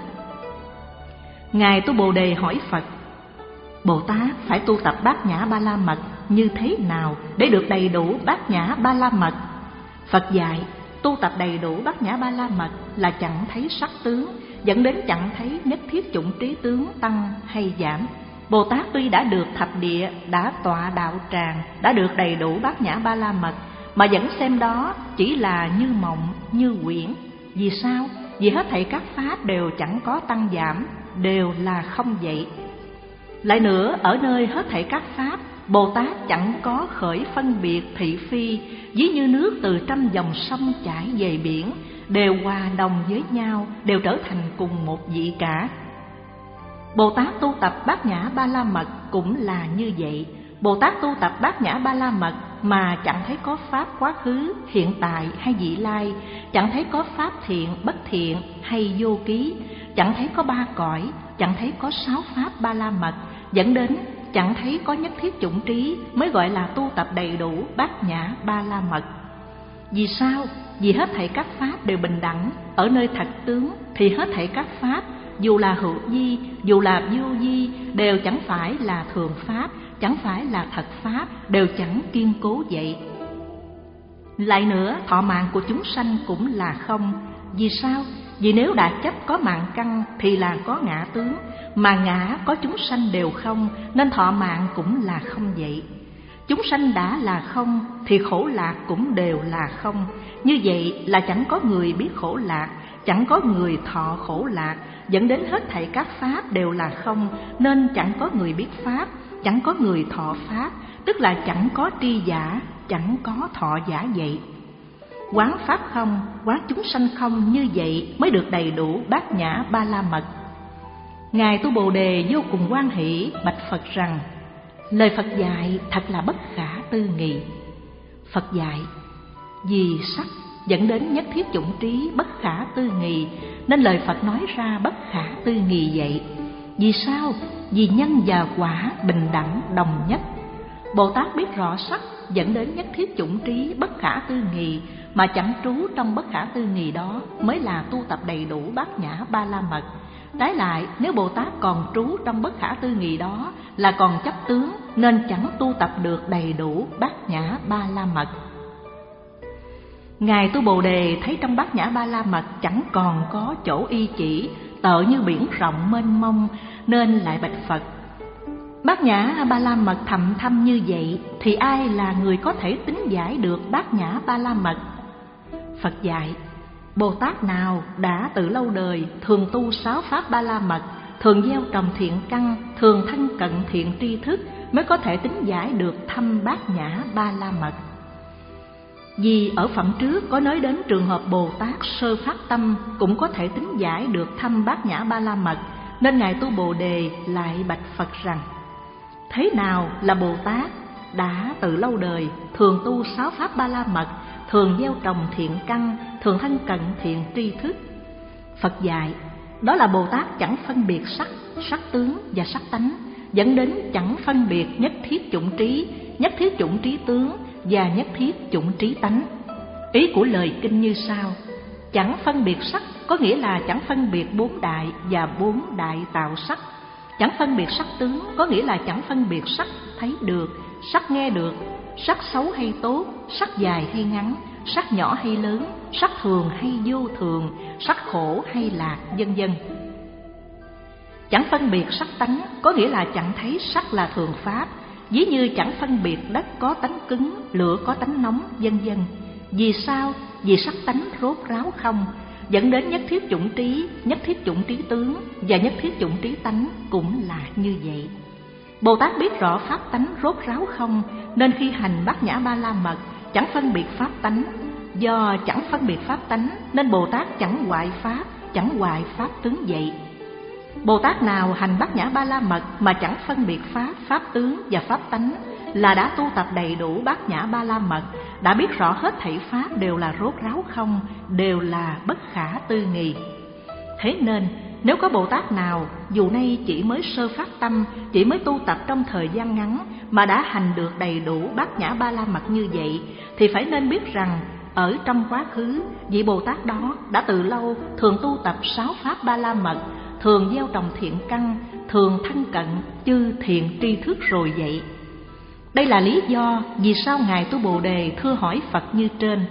Ngài Tu Bồ Đề hỏi Phật: Bồ Tát phải tu tập bát nhã ba la mật như thế nào để được đầy đủ bát nhã ba la mật? Phật dạy: tu tập đầy đủ bát nhã ba la mật là chẳng thấy sắc tướng, dẫn đến chẳng thấy nhất thiết chủng trí tướng tăng hay giảm. Bồ Tát tuy đã được thập địa, đã tọa đạo tràng, đã được đầy đủ bát nhã ba la mật, mà vẫn xem đó chỉ là như mộng, như quyển. Vì sao? Vì hết thảy các pháp đều chẳng có tăng giảm, đều là không vậy. Lại nữa, ở nơi hết thảy các pháp Bồ Tát chẳng có khởi phân biệt thị phi, ví như nước từ trăm dòng sông chảy về biển, đều hòa đồng với nhau, đều trở thành cùng một vị cả. Bồ Tát tu tập Bát Nhã Ba La Mật cũng là như vậy. Bồ Tát tu tập Bát Nhã Ba La Mật mà chẳng thấy có pháp quá khứ, hiện tại hay vị lai, chẳng thấy có pháp thiện, bất thiện hay vô ký, chẳng thấy có ba cõi, chẳng thấy có sáu pháp Ba La Mật, dẫn đến chẳng thấy có nhất thiết chủng trí, mới gọi là tu tập đầy đủ Bát Nhã Ba La Mật. Vì sao? Vì hết thảy các pháp đều bình đẳng. Ở nơi thật tướng thì hết thảy các pháp, dù là hữu vi, dù là vô vi, đều chẳng phải là thường pháp, chẳng phải là thật pháp, đều chẳng kiên cố vậy. Lại nữa, thọ mạng của chúng sanh cũng là không. Vì sao? Vì nếu đã chấp có mạng căn thì là có ngã tướng, mà ngã có chúng sanh đều không, nên thọ mạng cũng là không vậy. Chúng sanh đã là không thì khổ lạc cũng đều là không. Như vậy là chẳng có người biết khổ lạc, chẳng có người thọ khổ lạc, dẫn đến hết thảy các pháp đều là không, nên chẳng có người biết pháp, chẳng có người thọ pháp, tức là chẳng có tri giả, chẳng có thọ giả vậy. Quán pháp không, quán chúng sanh không, như vậy mới được đầy đủ Bát Nhã Ba La Mật. Ngài Tu Bồ Đề vô cùng hoan hỷ bạch Phật rằng: lời Phật dạy thật là bất khả tư nghị. Phật dạy vì sắc dẫn đến nhất thiết chủng trí bất khả tư nghị, nên lời Phật nói ra bất khả tư nghị vậy. Vì sao? Vì nhân và quả bình đẳng đồng nhất. Bồ Tát biết rõ sắc dẫn đến nhất thiết chủng trí bất khả tư nghị, mà chẳng trú trong bất khả tư nghị đó mới là tu tập đầy đủ Bát Nhã Ba La Mật. Trái lại, nếu Bồ Tát còn trú trong bất khả tư nghị đó là còn chấp tướng, nên chẳng tu tập được đầy đủ Bát Nhã Ba La Mật. Ngài Tu Bồ Đề thấy trong Bát Nhã Ba La Mật chẳng còn có chỗ y chỉ, tợ như biển rộng mênh mông, nên lại bạch Phật: Bát Nhã Ba La Mật thậm thâm như vậy, thì ai là người có thể tính giải được Bát Nhã Ba La Mật? Phật dạy: Bồ Tát nào đã từ lâu đời thường tu sáu pháp Ba La Mật, thường gieo trồng thiện căn, thường thân cận thiện tri thức, mới có thể tính giải được thâm Bát Nhã Ba La Mật. Vì ở phẩm trước có nói đến trường hợp Bồ Tát sơ phát tâm cũng có thể tính giải được thâm Bát Nhã Ba La Mật, nên Ngài Tu Bồ Đề lại bạch Phật rằng: thế nào là Bồ Tát đã từ lâu đời thường tu sáu pháp Ba La Mật, thường gieo trồng thiện căn, thường thân cận thiện tri thức? Phật dạy: đó là Bồ Tát chẳng phân biệt sắc, sắc tướng và sắc tánh, dẫn đến chẳng phân biệt nhất thiết chủng trí, nhất thiết chủng trí tướng và nhất thiết chủng trí tánh. Ý của lời kinh như sau: chẳng phân biệt sắc có nghĩa là chẳng phân biệt bốn đại và bốn đại tạo sắc. Chẳng phân biệt sắc tướng có nghĩa là chẳng phân biệt sắc thấy được, sắc nghe được, sắc xấu hay tốt, sắc dài hay ngắn, sắc nhỏ hay lớn, sắc thường hay vô thường, sắc khổ hay lạc, vân vân. Chẳng phân biệt sắc tánh có nghĩa là chẳng thấy sắc là thường pháp, ví như chẳng phân biệt đất có tánh cứng, lửa có tánh nóng, vân vân. Vì sao? Vì sắc tánh rốt ráo không, dẫn đến nhất thiết chủng trí, nhất thiết chủng trí tướng và nhất thiết chủng trí tánh cũng là như vậy. Bồ Tát biết rõ pháp tánh rốt ráo không, nên khi hành Bát Nhã Ba La Mật chẳng phân biệt pháp tánh. Do chẳng phân biệt pháp tánh nên Bồ Tát chẳng hoại pháp, chẳng hoại pháp tướng vậy. Bồ Tát nào hành Bát Nhã Ba La Mật mà chẳng phân biệt pháp, pháp tướng và pháp tánh là đã tu tập đầy đủ Bát Nhã Ba La Mật, đã biết rõ hết thảy pháp đều là rốt ráo không, đều là bất khả tư nghị. Thế nên nếu có Bồ Tát nào dù nay chỉ mới sơ phát tâm, chỉ mới tu tập trong thời gian ngắn mà đã hành được đầy đủ Bát Nhã Ba La Mật như vậy, thì phải nên biết rằng ở trong quá khứ, vị Bồ Tát đó đã từ lâu thường tu tập sáu pháp Ba La Mật, thường gieo trồng thiện căn, thường thân cận chư thiện tri thức rồi vậy. Đây là lý do vì sao Ngài Tu Bồ Đề thưa hỏi Phật như trên.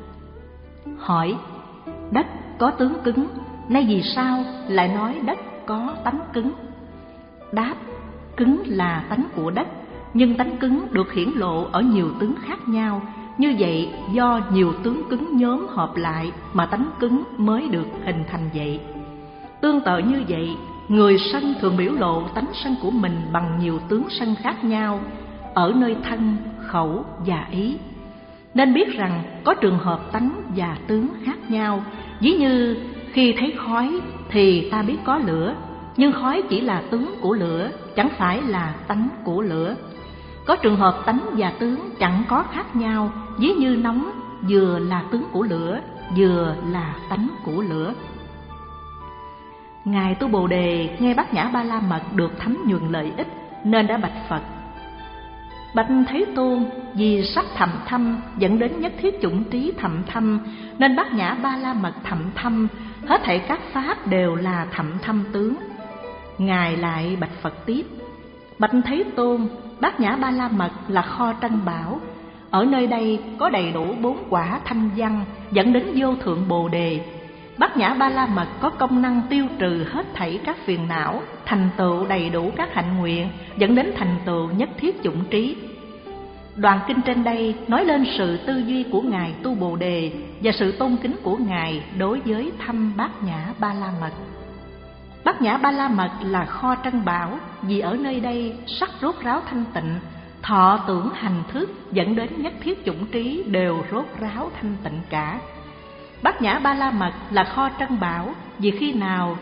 Hỏi: đất có tướng cứng, nay vì sao lại nói đất có tánh cứng? Đáp: cứng là tánh của đất, nhưng tánh cứng được hiển lộ ở nhiều tướng khác nhau. Như vậy do nhiều tướng cứng nhóm hợp lại mà tánh cứng mới được hình thành vậy. Tương tự như vậy, người sân thường biểu lộ tánh sân của mình bằng nhiều tướng sân khác nhau. ở nơi thân, khẩu và ý. Nên biết rằng có trường hợp tánh và tướng khác nhau. Ví như khi thấy khói thì ta biết có lửa, nhưng khói chỉ là tướng của lửa, chẳng phải là tánh của lửa. Có trường hợp tánh và tướng chẳng có khác nhau, ví như nóng vừa là tướng của lửa, vừa là tánh của lửa. Ngài Tu Bồ Đề nghe Bát Nhã Ba La Mật được thấm nhuần lợi ích, nên đã bạch Phật: Bạch Thế Tôn, vì sắc thậm thâm dẫn đến nhất thiết chủng trí thậm thâm, nên Bát Nhã Ba La Mật thậm thâm, hết thảy các pháp đều là thậm thâm tướng. Ngài lại bạch Phật tiếp: Bạch Thế Tôn, Bát Nhã Ba La Mật là kho trân bảo. Ở nơi đây có đầy đủ bốn quả thanh văn dẫn đến vô thượng Bồ Đề. Bát Nhã Ba La Mật có công năng tiêu trừ hết thảy các phiền não, thành tựu đầy đủ các hạnh nguyện, dẫn đến thành tựu nhất thiết chủng trí. Đoạn kinh trên đây nói lên sự tư duy của Ngài Tu Bồ Đề và sự tôn kính của Ngài đối với thăm Bát Nhã Ba La Mật. Bát Nhã Ba La Mật là kho trân bảo, vì ở nơi đây sắc rốt ráo thanh tịnh, thọ tưởng hành thức dẫn đến nhất thiết chủng trí đều rốt ráo thanh tịnh cả. Bát Nhã Ba La Mật là kho trân bảo, vì khi nào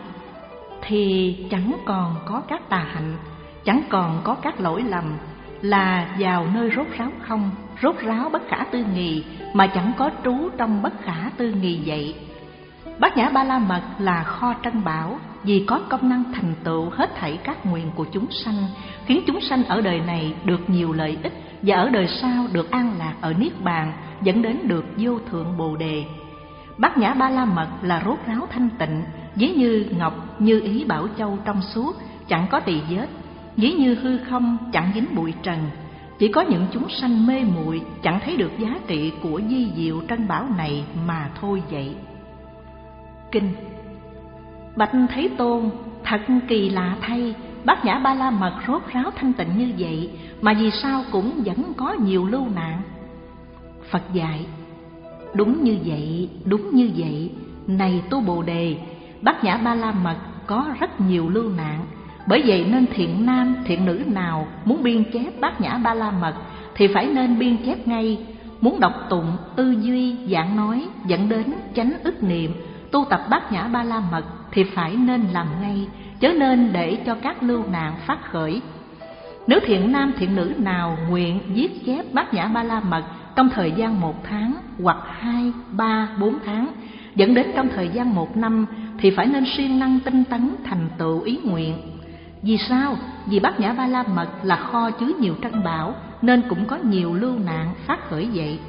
thì chẳng còn có các tà hạnh, chẳng còn có các lỗi lầm, là vào nơi rốt ráo không, rốt ráo bất khả tư nghì, mà chẳng có trú trong bất khả tư nghì vậy. Bát Nhã Ba La Mật là kho trân bảo, vì có công năng thành tựu hết thảy các nguyện của chúng sanh, khiến chúng sanh ở đời này được nhiều lợi ích, và ở đời sau được an lạc ở Niết Bàn, dẫn đến được vô thượng Bồ Đề. Bát Nhã Ba La Mật là rốt ráo thanh tịnh, ví như ngọc, như ý bảo châu trong suốt, chẳng có tỳ vết, ví như hư không, chẳng dính bụi trần. Chỉ có những chúng sanh mê muội chẳng thấy được giá trị của di diệu trân bảo này mà thôi vậy. Kinh: Bạch Thế Tôn, thật kỳ lạ thay, Bát Nhã Ba La Mật rốt ráo thanh tịnh như vậy, mà vì sao cũng vẫn có nhiều lưu nạn? Phật dạy: Đúng như vậy, đúng như vậy. Này Tu Bồ Đề, Bát Nhã Ba La Mật có rất nhiều lưu nạn. Bởi vậy nên thiện nam, thiện nữ nào muốn biên chép Bát Nhã Ba La Mật thì phải nên biên chép ngay. Muốn đọc tụng, tư duy, giảng nói dẫn đến chánh ức niệm, tu tập Bát Nhã Ba La Mật thì phải nên làm ngay, chớ nên để cho các lưu nạn phát khởi. Nếu thiện nam thiện nữ nào nguyện viết chép Bát Nhã Ba La Mật trong thời gian một tháng hoặc hai, ba, bốn tháng, dẫn đến trong thời gian một năm, thì phải nên siêng năng tinh tấn thành tựu ý nguyện. Vì sao? Vì Bát Nhã Ba La Mật là kho chứa nhiều trân bảo, nên cũng có nhiều lưu nạn phát khởi vậy.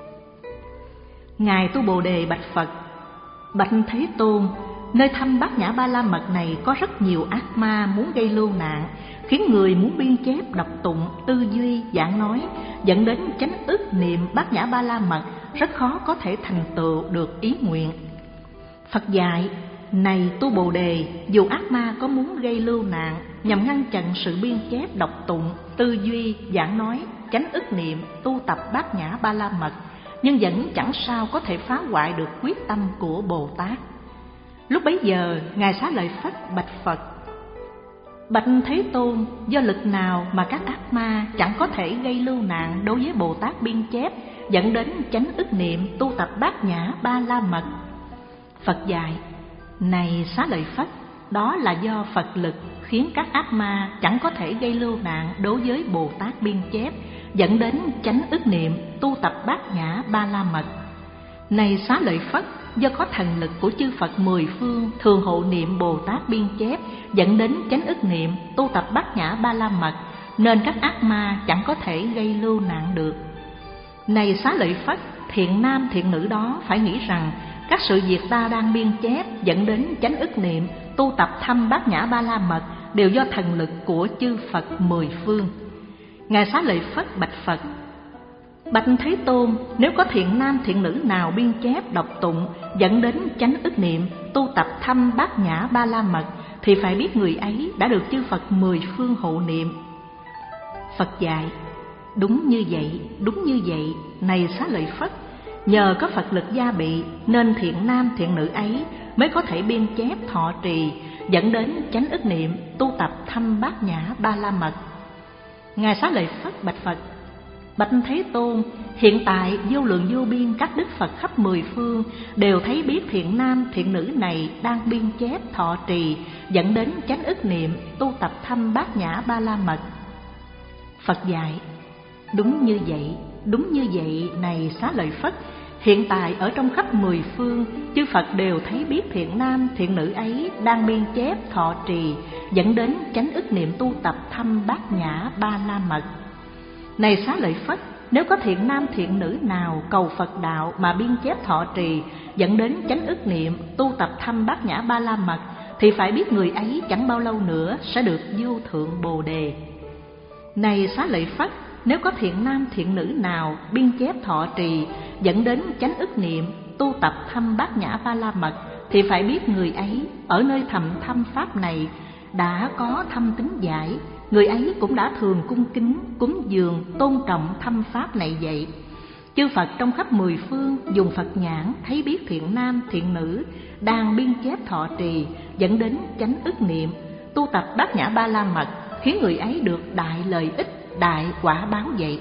Ngài Tu Bồ Đề bạch Phật: Bạch Thế Tôn, nơi thăm Bát Nhã Ba La Mật này có rất nhiều ác ma muốn gây lưu nạn, khiến người muốn biên chép, đọc tụng, tư duy, giảng nói, dẫn đến chánh ức niệm Bát Nhã Ba La Mật rất khó có thể thành tựu được ý nguyện. Phật dạy: Này Tu Bồ Đề, dù ác ma có muốn gây lưu nạn nhằm ngăn chặn sự biên chép, đọc tụng, tư duy, giảng nói, chánh ức niệm, tu tập Bát Nhã Ba La Mật, nhưng vẫn chẳng sao có thể phá hoại được quyết tâm của Bồ Tát. Lúc bấy giờ, Ngài Xá Lợi Phất bạch Phật: Bạch Thế Tôn, do lực nào mà các ác ma chẳng có thể gây lưu nạn đối với Bồ Tát biên chép, dẫn đến chánh ức niệm, tu tập Bát Nhã Ba La Mật? Phật dạy: Này Xá Lợi Phất, đó là do Phật lực khiến các ác ma chẳng có thể gây lưu nạn đối với Bồ Tát biên chép, dẫn đến chánh ức niệm, tu tập Bát Nhã Ba La Mật. Này Xá Lợi Phất, do có thần lực của chư Phật mười phương thường hộ niệm Bồ Tát biên chép, dẫn đến chánh ức niệm, tu tập Bát Nhã Ba La Mật, nên các ác ma chẳng có thể gây lưu nạn được. Này Xá Lợi Phất, thiện nam thiện nữ đó phải nghĩ rằng các sự việc ta đang biên chép dẫn đến chánh ức niệm, tu tập thăm Bát Nhã Ba La Mật đều do thần lực của chư Phật mười phương. Ngài Xá Lợi Phất bạch Phật: Bạch Thế Tôn, nếu có thiện nam thiện nữ nào biên chép, đọc tụng dẫn đến chánh ức niệm, tu tập thăm Bát Nhã Ba La Mật thì phải biết người ấy đã được chư Phật mười phương hộ niệm. Phật dạy: Đúng như vậy, đúng như vậy. Này Xá Lợi Phất, nhờ có Phật lực gia bị nên thiện nam thiện nữ ấy mới có thể biên chép, thọ trì, dẫn đến chánh ức niệm, tu tập thăm Bát Nhã Ba La Mật. Ngài Xá Lợi Phất bạch Phật: Bạch Thế Tôn, hiện tại vô lượng vô biên các đức Phật khắp mười phương đều thấy biết thiện nam thiện nữ này đang biên chép thọ trì, dẫn đến chánh ức niệm, tu tập thâm bát nhã ba la mật. Phật dạy: Đúng như vậy, đúng như vậy này Xá Lợi Phất. Hiện tại ở trong khắp mười phương, chư Phật đều thấy biết thiện nam thiện nữ ấy đang biên chép thọ trì, dẫn đến chánh ức niệm tu tập thâm bát nhã ba la mật. Này Xá Lợi Phất, nếu có thiện nam thiện nữ nào cầu Phật đạo mà biên chép thọ trì, dẫn đến chánh ức niệm tu tập thâm bát nhã ba la mật, thì phải biết người ấy chẳng bao lâu nữa sẽ được vô thượng Bồ Đề. Này Xá Lợi Phất, nếu có thiện nam thiện nữ nào biên chép thọ trì, dẫn đến chánh ức niệm tu tập thâm bát nhã ba la mật, thì phải biết người ấy ở nơi thầm thâm pháp này đã có thâm tín giải, người ấy cũng đã thường cung kính cúng dường tôn trọng thâm pháp này vậy. Chư Phật trong khắp mười phương dùng Phật nhãn thấy biết thiện nam thiện nữ đang biên chép thọ trì, dẫn đến chánh ức niệm tu tập bát nhã ba la mật, khiến người ấy được đại lợi ích, đại quả báo vậy.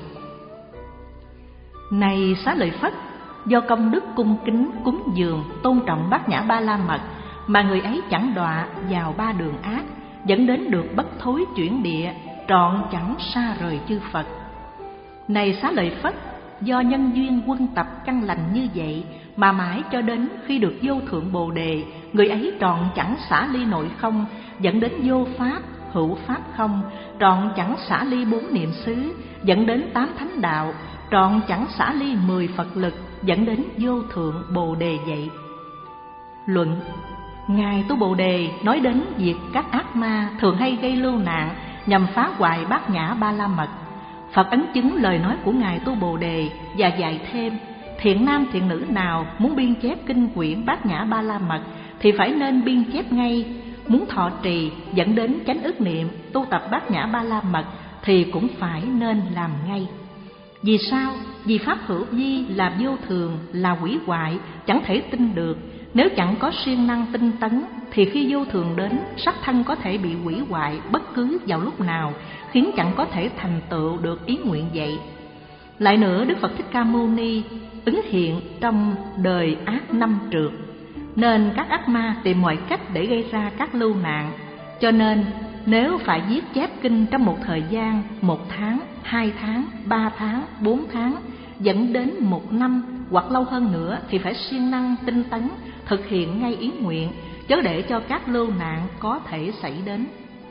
Này Xá Lợi Phất, do công đức cung kính cúng dường tôn trọng bát nhã ba la mật mà người ấy chẳng đọa vào ba đường ác, dẫn đến được bất thối chuyển địa, trọn chẳng xa rời chư Phật. Này Xá Lợi Phất, do nhân duyên quân tập căn lành như vậy mà mãi cho đến khi được vô thượng Bồ Đề, người ấy trọn chẳng xả ly nội không, dẫn đến vô pháp hữu pháp không, trọn chẳng xả ly bốn niệm xứ, dẫn đến tám thánh đạo, trọn chẳng xả ly mười Phật lực, dẫn đến vô thượng Bồ Đề vậy. Luận: Ngài Tu Bồ Đề nói đến việc các ác ma thường hay gây lưu nạn nhằm phá hoại bát nhã ba la mật. Phật ấn chứng lời nói của Ngài Tu Bồ Đề và dạy thêm: thiện nam thiện nữ nào muốn biên chép kinh quyển bát nhã ba la mật thì phải nên biên chép ngay. Muốn thọ trì dẫn đến chánh ức niệm tu tập bát nhã ba la mật thì cũng phải nên làm ngay. Vì sao? Vì pháp hữu vi là vô thường, là hủy hoại, chẳng thể tin được. Nếu chẳng có siêng năng tinh tấn thì khi vô thường đến, sắc thân có thể bị hủy hoại bất cứ vào lúc nào, khiến chẳng có thể thành tựu được ý nguyện vậy. Lại nữa, Đức Phật Thích Ca Mâu Ni ứng hiện trong đời ác năm trượt, nên các ác ma tìm mọi cách để gây ra các lưu nạn. Cho nên nếu phải viết chép kinh trong một thời gian một tháng, hai tháng, ba tháng, bốn tháng, dẫn đến một năm hoặc lâu hơn nữa thì phải siêng năng tinh tấn thực hiện ngay ý nguyện, chớ để cho các lưu nạn có thể xảy đến.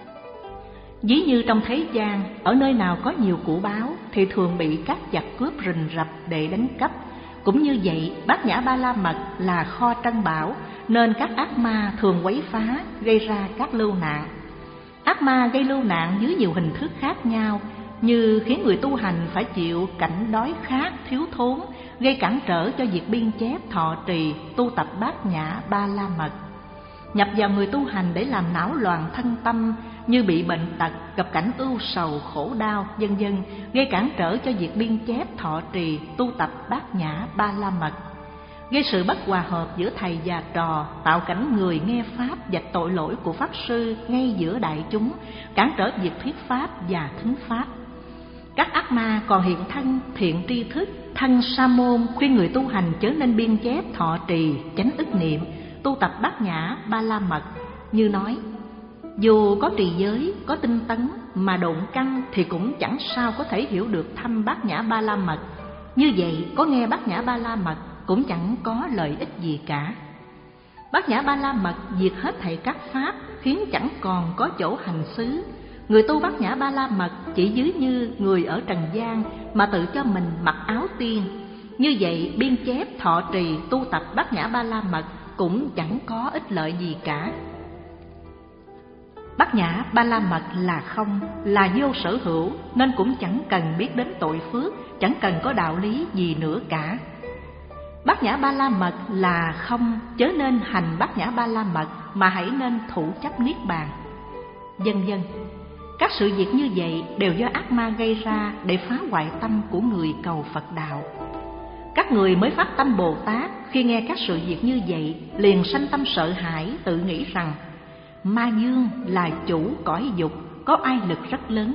Ví như trong thế gian, ở nơi nào có nhiều của báu thì thường bị các giặc cướp rình rập để đánh cắp. Cũng như vậy, bát nhã ba la mật là kho trân bảo, nên các ác ma thường quấy phá, gây ra các lưu nạn. Ác ma gây lưu nạn dưới nhiều hình thức khác nhau, như khiến người tu hành phải chịu cảnh đói khát, thiếu thốn, gây cản trở cho việc biên chép thọ trì, tu tập bát nhã ba la mật. Nhập vào người tu hành để làm não loạn thân tâm, như bị bệnh tật, gặp cảnh ưu sầu, khổ đau, vân vân, gây cản trở cho việc biên chép thọ trì, tu tập bát nhã ba la mật. Gây sự bất hòa hợp giữa thầy và trò, tạo cảnh người nghe pháp và tội lỗi của pháp sư ngay giữa đại chúng, cản trở việc thuyết pháp và thính pháp. Các ác ma còn hiện thân thiện tri thức, thân sa môn khuyên người tu hành chớ nên biên chép thọ trì, chánh ức niệm, tu tập bát nhã ba la mật, như nói: dù có trì giới, có tinh tấn mà độn căn thì cũng chẳng sao có thể hiểu được thâm bát nhã ba la mật. Như vậy, có nghe bát nhã ba la mật cũng chẳng có lợi ích gì cả. Bát nhã ba la mật diệt hết thảy các pháp, khiến chẳng còn có chỗ hành xứ. Người tu bát nhã ba la mật chỉ dưới như người ở trần gian mà tự cho mình mặc áo tiên. Như vậy, biên chép thọ trì tu tập bát nhã ba la mật cũng chẳng có ích lợi gì cả. Bát nhã ba la mật là không, là vô sở hữu, nên cũng chẳng cần biết đến tội phước, chẳng cần có đạo lý gì nữa cả. Bát nhã ba la mật là không, chớ nên hành bát nhã ba la mật mà hãy nên thủ chấp niết bàn, vân vân. Các sự việc như vậy đều do ác ma gây ra để phá hoại tâm của người cầu Phật đạo. Các người mới phát tâm Bồ Tát khi nghe các sự việc như vậy liền sanh tâm sợ hãi, tự nghĩ rằng ma dương là chủ cõi dục, có oai lực rất lớn,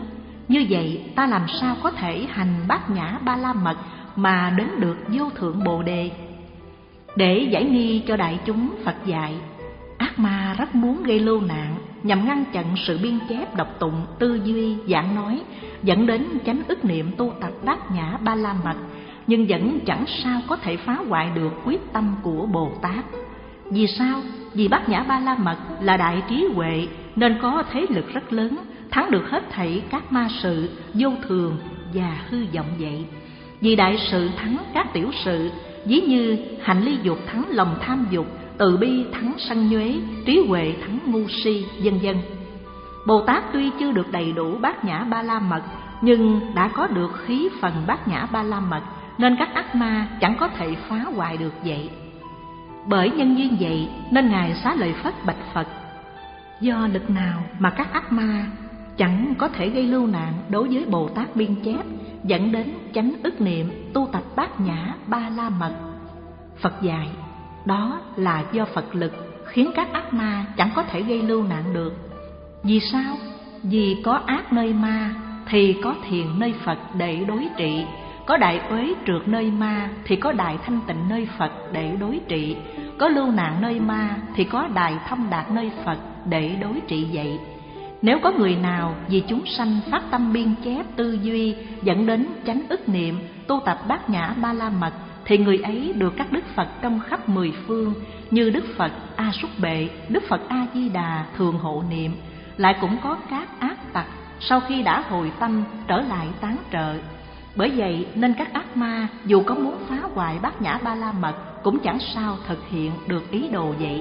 Như vậy ta làm sao có thể hành bát nhã ba la mật mà đến được vô thượng bồ đề? Để giải nghi cho đại chúng, Phật dạy ác ma rất muốn gây lưu nạn nhằm ngăn chặn sự biên chép, đọc tụng, tư duy, giảng nói, dẫn đến chánh ức niệm tu tập bát nhã ba la mật, nhưng vẫn chẳng sao có thể phá hoại được quyết tâm của Bồ Tát. Vì sao? Vì bát nhã ba la mật là đại trí huệ nên có thế lực rất lớn, thắng được hết thảy các ma sự vô thường và hư vọng vậy. Vì đại sự thắng các tiểu sự, ví như hạnh ly dục thắng lòng tham dục, từ bi thắng sân nhuế, trí huệ thắng ngu si, vân vân. Bồ Tát tuy chưa được đầy đủ bát nhã ba la mật, nhưng đã có được khí phần bát nhã ba la mật, nên các ác ma chẳng có thể phá hoại được vậy. Bởi nhân duyên vậy nên Ngài Xá Lợi Phất bạch Phật: do lực nào mà các ác ma chẳng có thể gây lưu nạn đối với Bồ Tát biên chép, dẫn đến chánh ức niệm tu tập bát nhã ba la mật? Phật dạy đó là do Phật lực khiến các ác ma chẳng có thể gây lưu nạn được. Vì sao? Vì có ác nơi ma thì có thiện nơi Phật để đối trị, có đại uế trượt nơi ma thì có đại thanh tịnh nơi Phật để đối trị, có lưu nạn nơi ma thì có đại thông đạt nơi Phật để đối trị vậy. Nếu có người nào vì chúng sanh phát tâm biên chép tư duy dẫn đến chánh ức niệm tu tập bát nhã ba la mật, thì người ấy được các đức Phật trong khắp mười phương như Đức Phật A Súc Bệ, Đức Phật A Di Đà thường hộ niệm. Lại cũng có các ác tặc sau khi đã hồi tâm trở lại tán trợ. Bởi vậy nên các ác ma dù có muốn phá hoại bát nhã ba la mật cũng chẳng sao thực hiện được ý đồ vậy.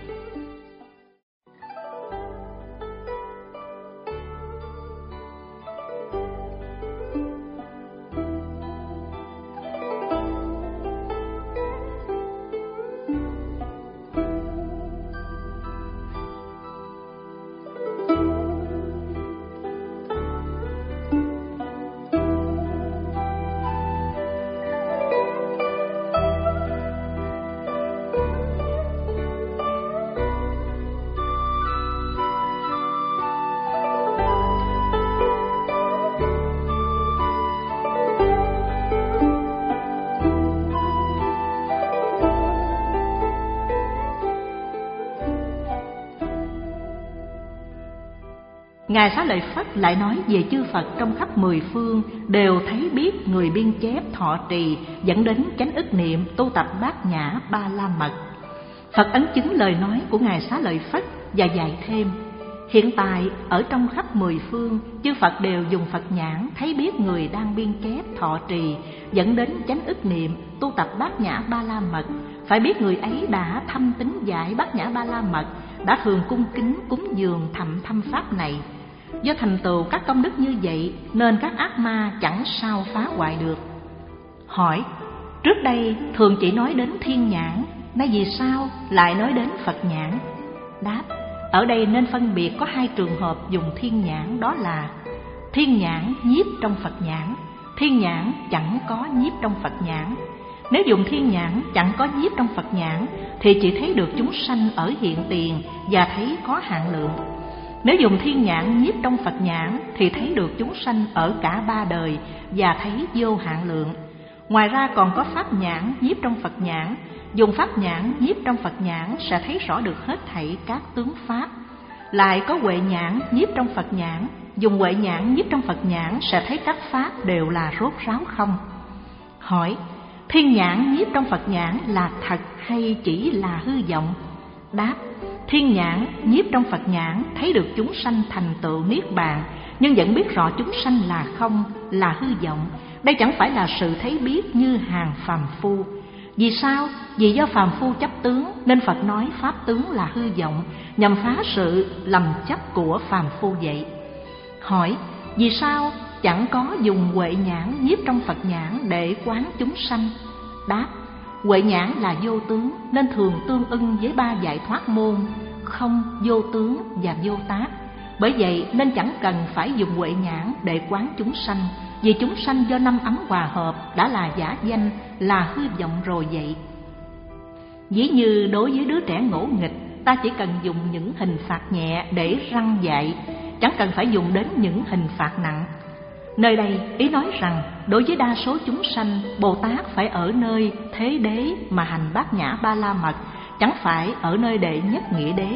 Ngài Xá Lợi Phất lại nói về chư Phật trong khắp mười phương đều thấy biết người biên chép thọ trì dẫn đến chánh ức niệm tu tập bát nhã ba la mật. Phật ấn chứng lời nói của Ngài Xá Lợi Phất và dạy thêm: hiện tại ở trong khắp mười phương, chư Phật đều dùng Phật nhãn thấy biết người đang biên chép thọ trì dẫn đến chánh ức niệm tu tập bát nhã ba la mật. Phải biết người ấy đã thâm tín giải bát nhã ba la mật, đã thường cung kính cúng dường thậm thâm pháp này. Do thành tựu các công đức như vậy nên các ác ma chẳng sao phá hoại được. Hỏi: trước đây thường chỉ nói đến thiên nhãn, nay vì sao lại nói đến Phật nhãn? Đáp: ở đây nên phân biệt có hai trường hợp dùng thiên nhãn, đó là thiên nhãn nhiếp trong Phật nhãn, thiên nhãn chẳng có nhiếp trong Phật nhãn. Nếu dùng thiên nhãn chẳng có nhiếp trong Phật nhãn thì chỉ thấy được chúng sanh ở hiện tiền và thấy có hạn lượng. Nếu dùng thiên nhãn nhiếp trong Phật nhãn thì thấy được chúng sanh ở cả ba đời và thấy vô hạn lượng. Ngoài ra còn có pháp nhãn nhiếp trong Phật nhãn. Dùng pháp nhãn nhiếp trong Phật nhãn sẽ thấy rõ được hết thảy các tướng pháp. Lại có huệ nhãn nhiếp trong Phật nhãn. Dùng huệ nhãn nhiếp trong Phật nhãn sẽ thấy các pháp đều là rốt ráo không. Hỏi: thiên nhãn nhiếp trong Phật nhãn là thật hay chỉ là hư vọng? Đáp: thiên nhãn nhiếp trong Phật nhãn thấy được chúng sanh thành tựu niết bàn, nhưng vẫn biết rõ chúng sanh là không, là hư vọng. Đây chẳng phải là sự thấy biết như hàng phàm phu. Vì sao? Vì do phàm phu chấp tướng nên Phật nói pháp tướng là hư vọng, nhằm phá sự lầm chấp của phàm phu vậy. Hỏi: vì sao chẳng có dùng huệ nhãn nhiếp trong Phật nhãn để quán chúng sanh? Đáp: huệ nhãn là vô tướng nên thường tương ưng với ba giải thoát môn không, vô tướng và vô tác. Bởi vậy nên chẳng cần phải dùng huệ nhãn để quán chúng sanh, vì chúng sanh do năm ấm hòa hợp đã là giả danh, là hư vọng rồi vậy. Ví như đối với đứa trẻ ngỗ nghịch, ta chỉ cần dùng những hình phạt nhẹ để răn dạy, chẳng cần phải dùng đến những hình phạt nặng. Nơi đây ý nói rằng đối với đa số chúng sanh, Bồ Tát phải ở nơi thế đế mà hành bát nhã ba la mật, chẳng phải ở nơi đệ nhất nghĩa đế.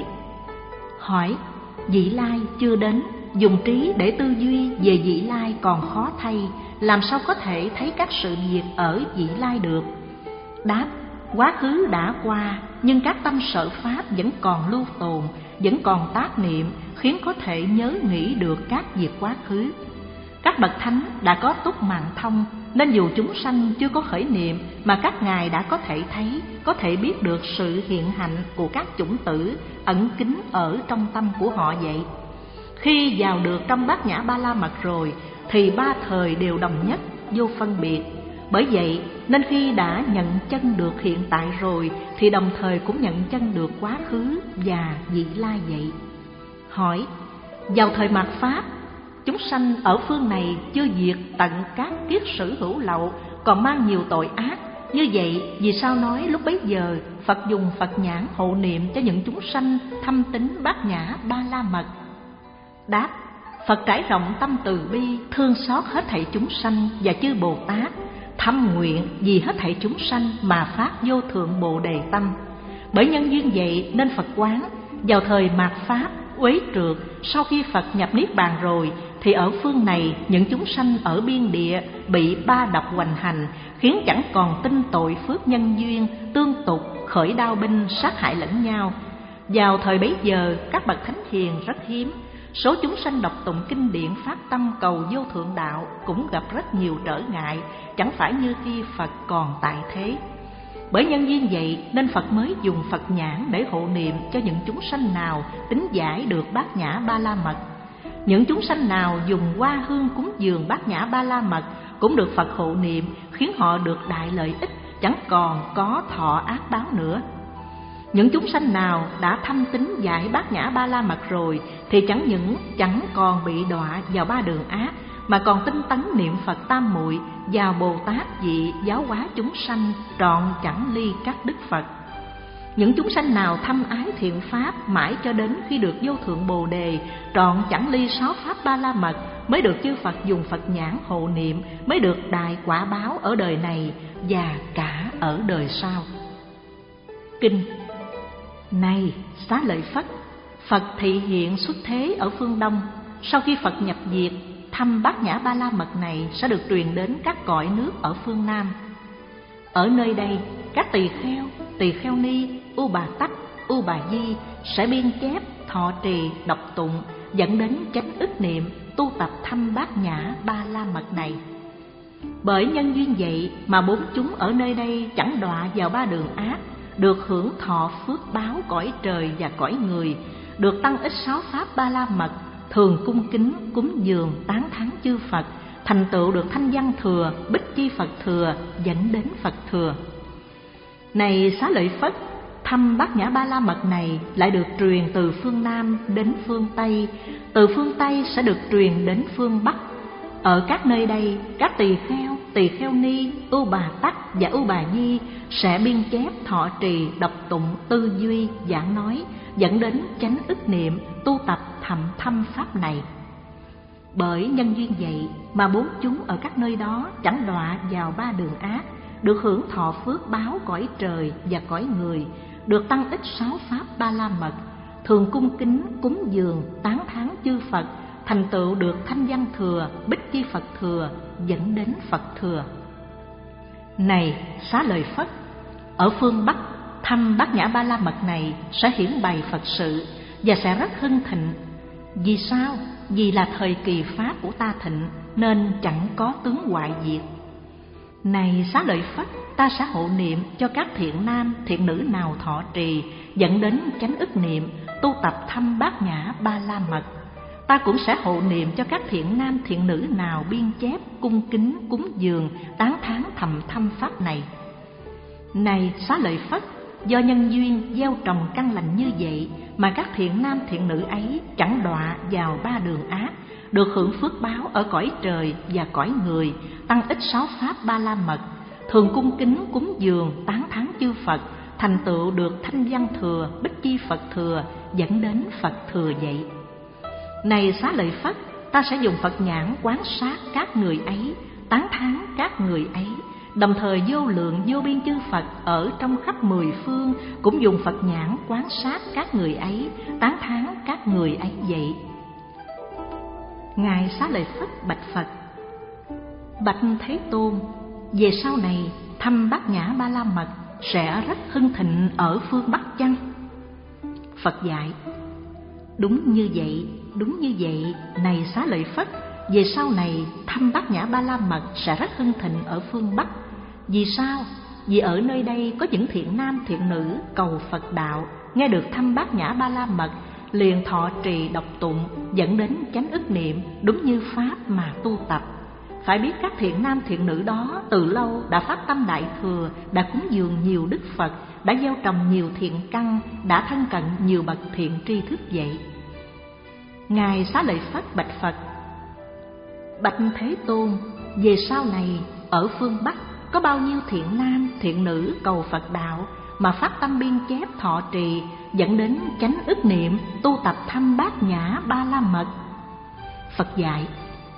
Hỏi: vị lai chưa đến, dùng trí để tư duy về vị lai còn khó thay, làm sao có thể thấy các sự việc ở vị lai được? Đáp: quá khứ đã qua, nhưng các tâm sở pháp vẫn còn lưu tồn, vẫn còn tác niệm, khiến có thể nhớ nghĩ được các việc quá khứ. Các bậc thánh đã có túc mạng thông, nên dù chúng sanh chưa có khởi niệm mà các ngài đã có thể thấy, có thể biết được sự hiện hạnh của các chủng tử ẩn kín ở trong tâm của họ vậy. Khi vào được trong bát nhã ba la mật rồi thì ba thời đều đồng nhất, vô phân biệt. Bởi vậy nên khi đã nhận chân được hiện tại rồi thì đồng thời cũng nhận chân được quá khứ và vị lai vậy. Hỏi: vào thời mạt pháp, chúng sanh ở phương này chưa diệt tận các kiết sử hữu lậu, còn mang nhiều tội ác. Như vậy vì sao nói lúc bấy giờ Phật dùng Phật nhãn hộ niệm cho những chúng sanh thâm tín bát nhã ba la mật? Đáp: Phật trải rộng tâm từ bi, thương xót hết thảy chúng sanh và chư Bồ Tát, thâm nguyện vì hết thảy chúng sanh mà phát vô thượng bồ đề tâm. Bởi nhân duyên vậy nên Phật quán vào thời mạt pháp uế trượt, sau khi Phật nhập niết bàn rồi thì ở phương này những chúng sanh ở biên địa bị ba độc hoành hành, khiến chẳng còn tin tội phước nhân duyên, tương tục khởi đao binh sát hại lẫn nhau. Vào thời bấy giờ các bậc thánh hiền rất hiếm, số chúng sanh đọc tụng kinh điển phát tâm cầu vô thượng đạo cũng gặp rất nhiều trở ngại, chẳng phải như khi Phật còn tại thế. Bởi nhân duyên vậy nên Phật mới dùng Phật nhãn để hộ niệm cho những chúng sanh nào tín giải được bát nhã ba la mật. Những chúng sanh nào dùng hoa hương cúng dường bát nhã ba la mật cũng được Phật hộ niệm, khiến họ được đại lợi ích, chẳng còn có thọ ác báo nữa. Những chúng sanh nào đã thâm tín giải bát nhã ba la mật rồi thì chẳng những chẳng còn bị đọa vào ba đường ác, mà còn tinh tấn niệm Phật tam muội vào Bồ Tát vị giáo hóa chúng sanh, trọn chẳng ly các đức Phật. Những chúng sanh nào thâm ái thiện pháp mãi cho đến khi được vô thượng bồ đề, trọn chẳng ly sáu pháp ba la mật, mới được chư Phật dùng Phật nhãn hộ niệm, mới được đại quả báo ở đời này và cả ở đời sau. Kinh: này Xá Lợi Phất, Phật thị hiện xuất thế ở phương Đông. Sau khi Phật nhập diệt, thăm bát nhã ba la mật này sẽ được truyền đến các cõi nước ở phương Nam. Ở nơi đây, các tỳ kheo, tỳ kheo ni, U Bà Tắc, U Bà Di sẽ biên chép, thọ trì, đọc tụng, dẫn đến chánh ức niệm, tu tập thăm bát nhã ba la mật này. Bởi nhân duyên vậy mà bốn chúng ở nơi đây chẳng đọa vào ba đường ác, được hưởng thọ phước báo cõi trời và cõi người, được tăng ích sáu pháp ba la mật, thường cung kính cúng dường tán thán chư Phật, thành tựu được thanh văn thừa, bích chi Phật thừa, dẫn đến Phật thừa. Này Xá Lợi Phất, thăm bát nhã ba la mật này lại được truyền từ phương Nam đến phương Tây, từ phương Tây sẽ được truyền đến phương Bắc. Ở các nơi đây, các tỳ kheo, tỳ kheo ni, U Bà Tắc và U Bà Di sẽ biên chép, thọ trì, đọc tụng, tư duy, giảng nói, dẫn đến chánh ức niệm, tu tập thầm thâm pháp này. Bởi nhân duyên vậy mà bốn chúng ở các nơi đó chẳng đọa vào ba đường ác, được hưởng thọ phước báo cõi trời và cõi người, được tăng ích sáu pháp ba la mật, thường cung kính cúng dường tán thán chư Phật, thành tựu được thanh văn thừa, bích chi Phật thừa, dẫn đến Phật thừa. Này Xá Lợi Phất, ở phương Bắc, thăm bát nhã ba la mật này sẽ hiển bày Phật sự và sẽ rất hưng thịnh. Vì sao? Vì là thời kỳ pháp của ta thịnh, nên chẳng có tướng hoại diệt. Này Xá Lợi Phất, ta sẽ hộ niệm cho các thiện nam, thiện nữ nào thọ trì, dẫn đến chánh ức niệm, tu tập thăm bát nhã ba la mật. Ta cũng sẽ hộ niệm cho các thiện nam, thiện nữ nào biên chép, cung kính, cúng dường, tán thán thầm thâm pháp này. Này Xá Lợi Phất, do nhân duyên gieo trồng căn lành như vậy mà các thiện nam, thiện nữ ấy chẳng đọa vào ba đường ác, được hưởng phước báo ở cõi trời và cõi người, tăng ích sáu pháp ba la mật, thường cung kính cúng dường tán thán chư Phật, thành tựu được thanh văn thừa, bích chi Phật thừa, dẫn đến Phật thừa vậy. Này Xá Lợi Phất, ta ta sẽ dùng Phật nhãn quan sát các người ấy, tán thán các người ấy. Đồng thời vô lượng vô biên chư Phật ở trong khắp mười phương cũng dùng Phật nhãn quan sát các người ấy, tán thán các người ấy vậy. Ngài Xá Lợi Phất bạch Phật: Bạch Thế Tôn, về sau này thăm Bát Nhã Ba La Mật sẽ rất hưng thịnh ở phương Bắc chăng? Phật dạy: Đúng như vậy, đúng như vậy, này Xá Lợi Phất, về sau này thăm Bát Nhã Ba La Mật sẽ rất hưng thịnh ở phương Bắc. Vì sao? Vì ở nơi đây có những thiện nam thiện nữ cầu Phật đạo, nghe được thăm Bát Nhã Ba La Mật liền thọ trì đọc tụng, dẫn đến chánh ức niệm, đúng như pháp mà tu tập. Phải biết các thiện nam thiện nữ đó từ lâu đã phát tâm đại thừa, đã cúng dường nhiều đức Phật, đã gieo trồng nhiều thiện căn, đã thân cận nhiều bậc thiện tri thức vậy. Ngài Xá Lợi Phất bạch Phật: Bạch Thế Tôn, về sau này ở phương Bắc có bao nhiêu thiện nam thiện nữ cầu Phật đạo mà phát tâm biên chép thọ trì, dẫn đến chánh ức niệm, tu tập thăm Bát Nhã Ba La Mật? Phật dạy: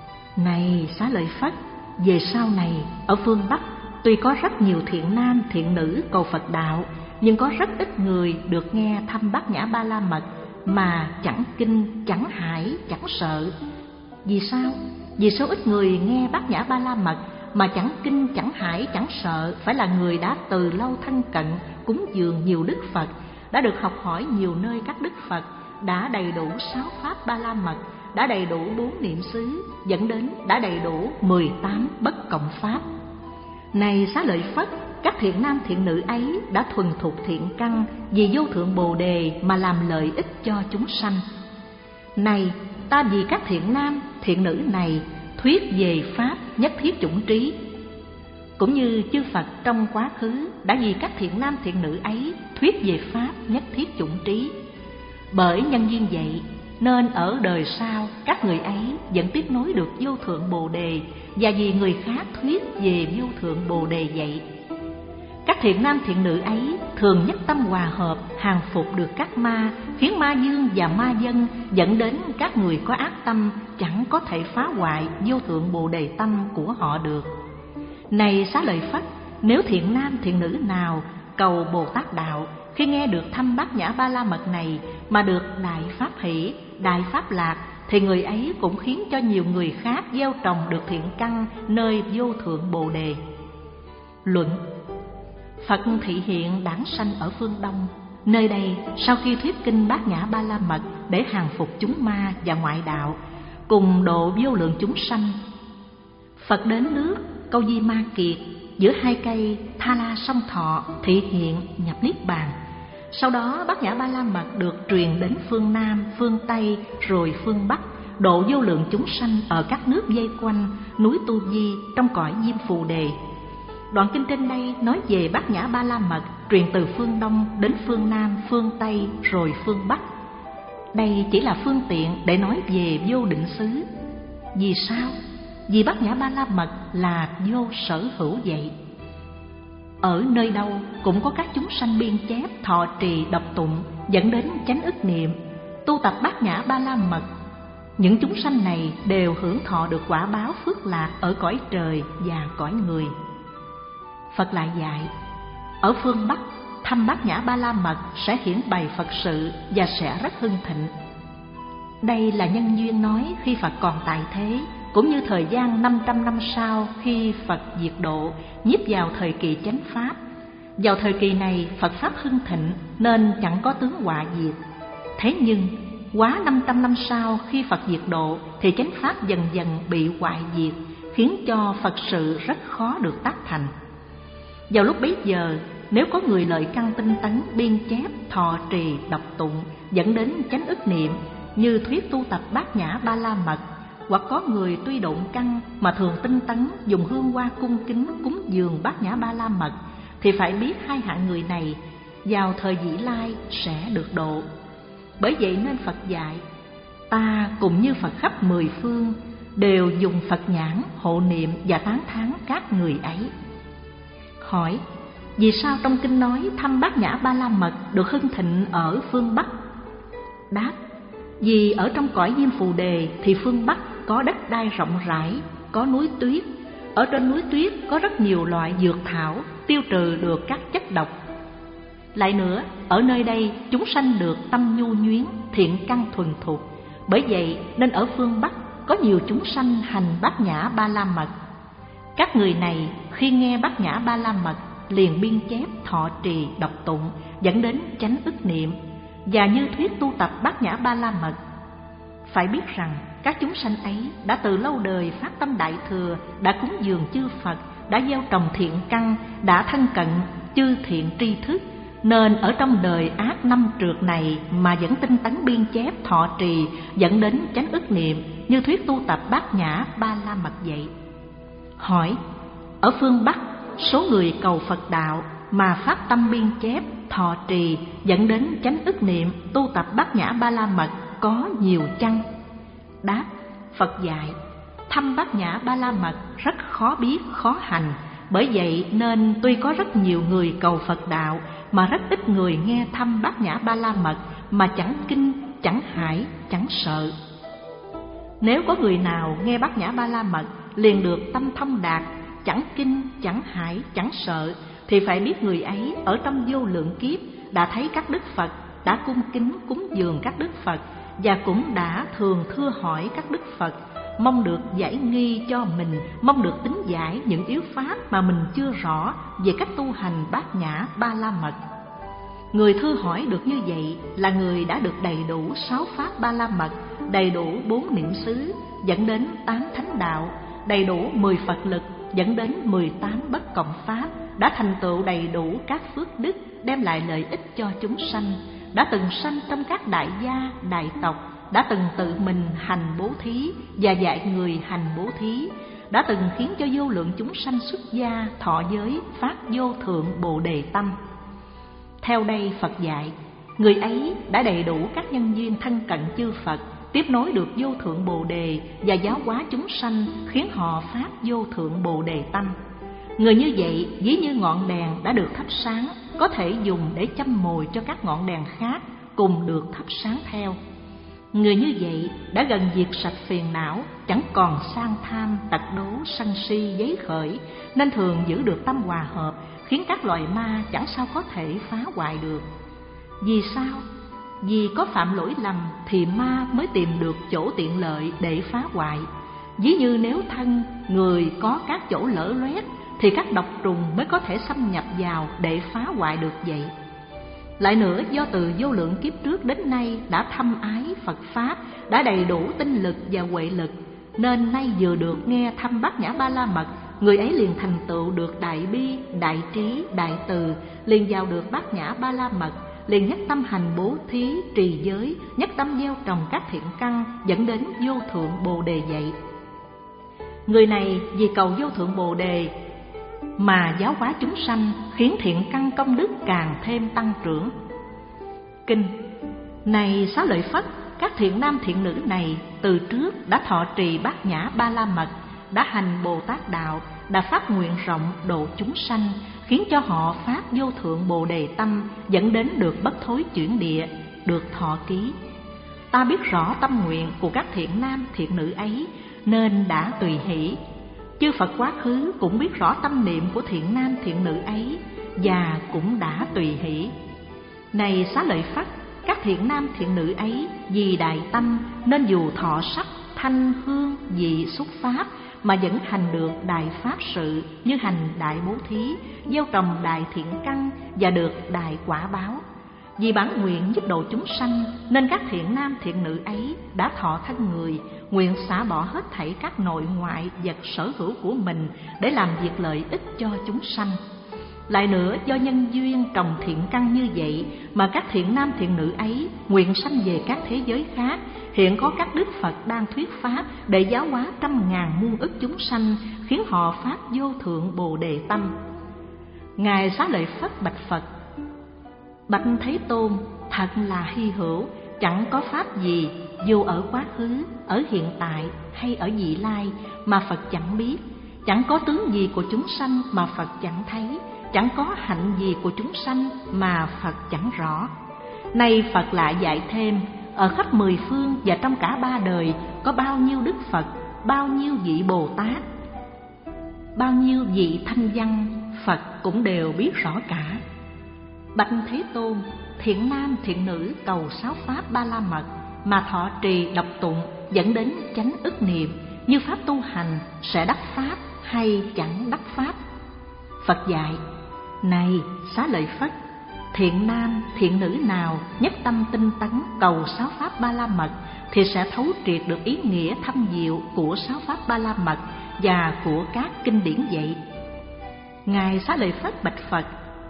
Này Xá Lợi Phất, về sau này ở phương Bắc tuy có rất nhiều thiện nam thiện nữ cầu Phật đạo, nhưng có rất ít người được nghe thăm Bát Nhã Ba La Mật mà chẳng kinh, chẳng hải, chẳng sợ. Vì sao? Vì số ít người nghe Bát Nhã Ba La Mật mà chẳng kinh, chẳng hải, chẳng sợ phải là người đã từ lâu thân cận, cúng dường nhiều đức Phật, đã được học hỏi nhiều nơi các đức Phật, đã đầy đủ sáu pháp Ba La Mật, đã đầy đủ bốn niệm xứ, dẫn đến đã đầy đủ mười tám bất cộng pháp. Này Xá Lợi Phất, các thiện nam thiện nữ ấy đã thuần thục thiện căn vì vô thượng Bồ Đề mà làm lợi ích cho chúng sanh. Này, ta vì các thiện nam thiện nữ này thuyết về pháp nhất thiết chủng trí, cũng như chư Phật trong quá khứ đã vì các thiện nam thiện nữ ấy thuyết về pháp nhất thiết chủng trí. Bởi nhân duyên vậy nên ở đời sau các người ấy vẫn tiếp nối được vô thượng Bồ Đề, và vì người khác thuyết về vô thượng Bồ Đề vậy. Các thiện nam thiện nữ ấy thường nhất tâm hòa hợp, hàng phục được các ma, khiến ma dương và ma dân dẫn đến các người có ác tâm chẳng có thể phá hoại vô thượng Bồ Đề tâm của họ được. Này Xá Lợi Phất, nếu thiện nam thiện nữ nào cầu Bồ Tát đạo, khi nghe được thăm Bát Nhã Ba La Mật này mà được đại pháp hỷ, đại pháp lạc, thì người ấy cũng khiến cho nhiều người khác gieo trồng được thiện căn nơi vô thượng Bồ Đề. Luận: Phật thị hiện đản sanh ở phương Đông. Nơi đây sau khi thuyết kinh Bát Nhã Ba La Mật để hàng phục chúng ma và ngoại đạo, cùng độ vô lượng chúng sanh, Phật đến nước Câu Di Ma Kiệt giữa hai cây Tha La Song Thọ thị hiện nhập niết bàn. Sau đó Bát Nhã Ba La Mật được truyền đến phương Nam, phương Tây, rồi phương Bắc, độ vô lượng chúng sanh ở các nước vây quanh núi Tu Di trong cõi Diêm Phù Đề. Đoạn kinh trên đây nói về Bát Nhã Ba La Mật truyền từ phương Đông đến phương Nam, phương Tây, rồi phương Bắc. Đây chỉ là phương tiện để nói về vô định xứ. Vì sao? Vì Bát Nhã Ba La Mật là vô sở hữu vậy. Ở nơi đâu cũng có các chúng sanh biên chép, thọ trì, đọc tụng, dẫn đến chánh ức niệm, tu tập Bát Nhã Ba La Mật. Những chúng sanh này đều hưởng thọ được quả báo phước lạc ở cõi trời và cõi người. Phật lại dạy, ở phương Bắc thăm Bát Nhã Ba La Mật sẽ hiển bày Phật sự và sẽ rất hưng thịnh. Đây là nhân duyên nói khi Phật còn tại thế, cũng như thời gian năm trăm năm sau khi Phật diệt độ, nhiếp vào thời kỳ chánh pháp. Vào thời kỳ này Phật pháp hưng thịnh nên chẳng có tướng họa diệt. Thế nhưng quá năm trăm năm sau khi Phật diệt độ thì chánh pháp dần dần bị hoại diệt, khiến cho Phật sự rất khó được tác thành. Vào lúc bấy giờ, nếu có người lợi căn tinh tấn biên chép, thọ trì, đọc tụng, dẫn đến chánh ức niệm như thuyết tu tập Bát Nhã Ba La Mật, hoặc có người tuy độn căn mà thường tinh tấn dùng hương hoa cung kính cúng dường Bát Nhã Ba La Mật, thì phải biết hai hạng người này vào thời vĩ lai sẽ được độ. Bởi vậy nên Phật dạy, ta cùng như Phật khắp mười phương đều dùng Phật nhãn hộ niệm và tán thán các người ấy. Hỏi, vì sao trong kinh nói thăm Bát Nhã Ba La Mật được hưng thịnh ở phương Bắc? Đáp, vì ở trong cõi Diêm Phù Đề thì phương Bắc có đất đai rộng rãi, có núi tuyết. Ở trên núi tuyết có rất nhiều loại dược thảo tiêu trừ được các chất độc. Lại nữa, ở nơi đây chúng sanh được tâm nhu nhuyến, thiện căn thuần thục. Bởi vậy nên ở phương Bắc có nhiều chúng sanh hành Bát Nhã Ba La Mật. Các người này khi nghe Bát Nhã Ba La Mật liền biên chép, thọ trì, đọc tụng, dẫn đến chánh ức niệm, và như thuyết tu tập Bát Nhã Ba La Mật. Phải biết rằng các chúng sanh ấy đã từ lâu đời phát tâm đại thừa, đã cúng dường chư Phật, đã gieo trồng thiện căn, đã thân cận chư thiện tri thức, nên ở trong đời ác năm trượt này mà vẫn tinh tấn biên chép, thọ trì, dẫn đến chánh ức niệm, như thuyết tu tập Bát Nhã Ba La Mật vậy. Hỏi: ở phương Bắc số người cầu Phật đạo mà phát tâm biên chép, thọ trì, dẫn đến chánh ức niệm, tu tập Bát Nhã Ba La Mật có nhiều chăng? Đáp: Phật dạy thăm Bát Nhã Ba La Mật rất khó biết, khó hành. Bởi vậy nên tuy có rất nhiều người cầu Phật đạo mà rất ít người nghe thăm Bát Nhã Ba La Mật mà chẳng kinh, chẳng hải, chẳng sợ. Nếu có người nào nghe Bát Nhã Ba La Mật liền được tâm thông đạt, chẳng kinh, chẳng hải, chẳng sợ, thì phải biết người ấy ở trong vô lượng kiếp đã thấy các đức Phật, đã cung kính cúng dường các đức Phật, và cũng đã thường thưa hỏi các đức Phật, mong được giải nghi cho mình, mong được tính giải những yếu pháp mà mình chưa rõ về cách tu hành Bát Nhã Ba La Mật. Người thưa hỏi được như vậy là người đã được đầy đủ sáu pháp Ba La Mật, đầy đủ bốn niệm xứ dẫn đến tám thánh đạo, đầy đủ mười Phật lực dẫn đến mười tám bất cộng pháp, đã thành tựu đầy đủ các phước đức đem lại lợi ích cho chúng sanh, đã từng sanh trong các đại gia, đại tộc, đã từng tự mình hành bố thí và dạy người hành bố thí, đã từng khiến cho vô lượng chúng sanh xuất gia, thọ giới, phát vô thượng Bồ Đề tâm. Theo đây Phật dạy, người ấy đã đầy đủ các nhân duyên thân cận chư Phật, tiếp nối được vô thượng Bồ Đề và giáo hóa chúng sanh, khiến họ phát vô thượng Bồ Đề tâm. Người như vậy ví như ngọn đèn đã được thắp sáng, có thể dùng để châm mồi cho các ngọn đèn khác cùng được thắp sáng theo. Người như vậy đã gần diệt sạch phiền não, chẳng còn sang tham, tật đố, sân si, giấy khởi, nên thường giữ được tâm hòa hợp, khiến các loài ma chẳng sao có thể phá hoại được. Vì sao? Vì có phạm lỗi lầm thì ma mới tìm được chỗ tiện lợi để phá hoại. Ví như nếu thân người có các chỗ lở loét thì các độc trùng mới có thể xâm nhập vào để phá hoại được vậy. Lại nữa, do từ vô lượng kiếp trước đến nay đã thâm ái Phật Pháp, đã đầy đủ tinh lực và huệ lực, nên nay vừa được nghe thăm Bát Nhã Ba La Mật, người ấy liền thành tựu được đại bi, đại trí, đại từ, liền vào được Bát Nhã Ba La Mật, liền nhất tâm hành bố thí, trì giới, nhất tâm gieo trồng các thiện căn, dẫn đến vô thượng Bồ Đề vậy. Người này vì cầu vô thượng Bồ Đề mà giáo hóa chúng sanh, khiến thiện căn công đức càng thêm tăng trưởng. Kinh: này Xá Lợi Phất, các thiện nam thiện nữ này từ trước đã thọ trì Bát Nhã Ba La Mật, đã hành Bồ Tát đạo, đã phát nguyện rộng độ chúng sanh, khiến cho họ phát vô thượng Bồ Đề tâm, dẫn đến được bất thối chuyển địa, được thọ ký. Ta biết rõ tâm nguyện của các thiện nam thiện nữ ấy, nên đã tùy hỷ. Chư Phật quá khứ cũng biết rõ tâm niệm của thiện nam thiện nữ ấy, và cũng đã tùy hỷ. Này Xá Lợi Phất, các thiện nam thiện nữ ấy vì đại tâm, nên dù thọ sắc, thanh, hương, vị, xúc pháp, mà vẫn hành được đại pháp sự, như hành đại bố thí, gieo trồng đại thiện căn, và được đại quả báo. Vì bản nguyện giúp độ chúng sanh, nên các thiện nam thiện nữ ấy đã thọ thân người, nguyện xả bỏ hết thảy các nội ngoại vật sở hữu của mình để làm việc lợi ích cho chúng sanh. Lại nữa, do nhân duyên trồng thiện căn như vậy mà các thiện nam thiện nữ ấy nguyện sanh về các thế giới khác. Hiện có các đức Phật đang thuyết pháp để giáo hóa trăm ngàn muôn ức chúng sanh, khiến họ phát vô thượng Bồ Đề tâm. Ngài Xá Lợi Phất bạch Phật: bạch Thế Tôn, thật là hy hữu, chẳng có pháp gì dù ở quá khứ, ở hiện tại hay ở vị lai mà Phật chẳng biết, chẳng có tướng gì của chúng sanh mà Phật chẳng thấy, chẳng có hạnh gì của chúng sanh mà Phật chẳng rõ. Nay Phật lại dạy thêm: ở khắp mười phương và trong cả ba đời có bao nhiêu Đức Phật, bao nhiêu vị Bồ Tát, bao nhiêu vị thanh văn, Phật cũng đều biết rõ cả. Bạch Thế Tôn, thiện nam thiện nữ cầu sáu pháp ba la mật mà thọ trì đọc tụng dẫn đến chánh ức niệm, như pháp tu hành sẽ đắc pháp hay chẳng đắc pháp? Phật dạy: này Xá Lợi Phất, thiện nam thiện nữ nào nhất tâm tinh tấn cầu sáu pháp ba la mật thì sẽ thấu triệt được ý nghĩa thâm diệu của sáu pháp ba la mật và của các kinh điển dạy. Ngài Xá Lợi Phất bạch Phật: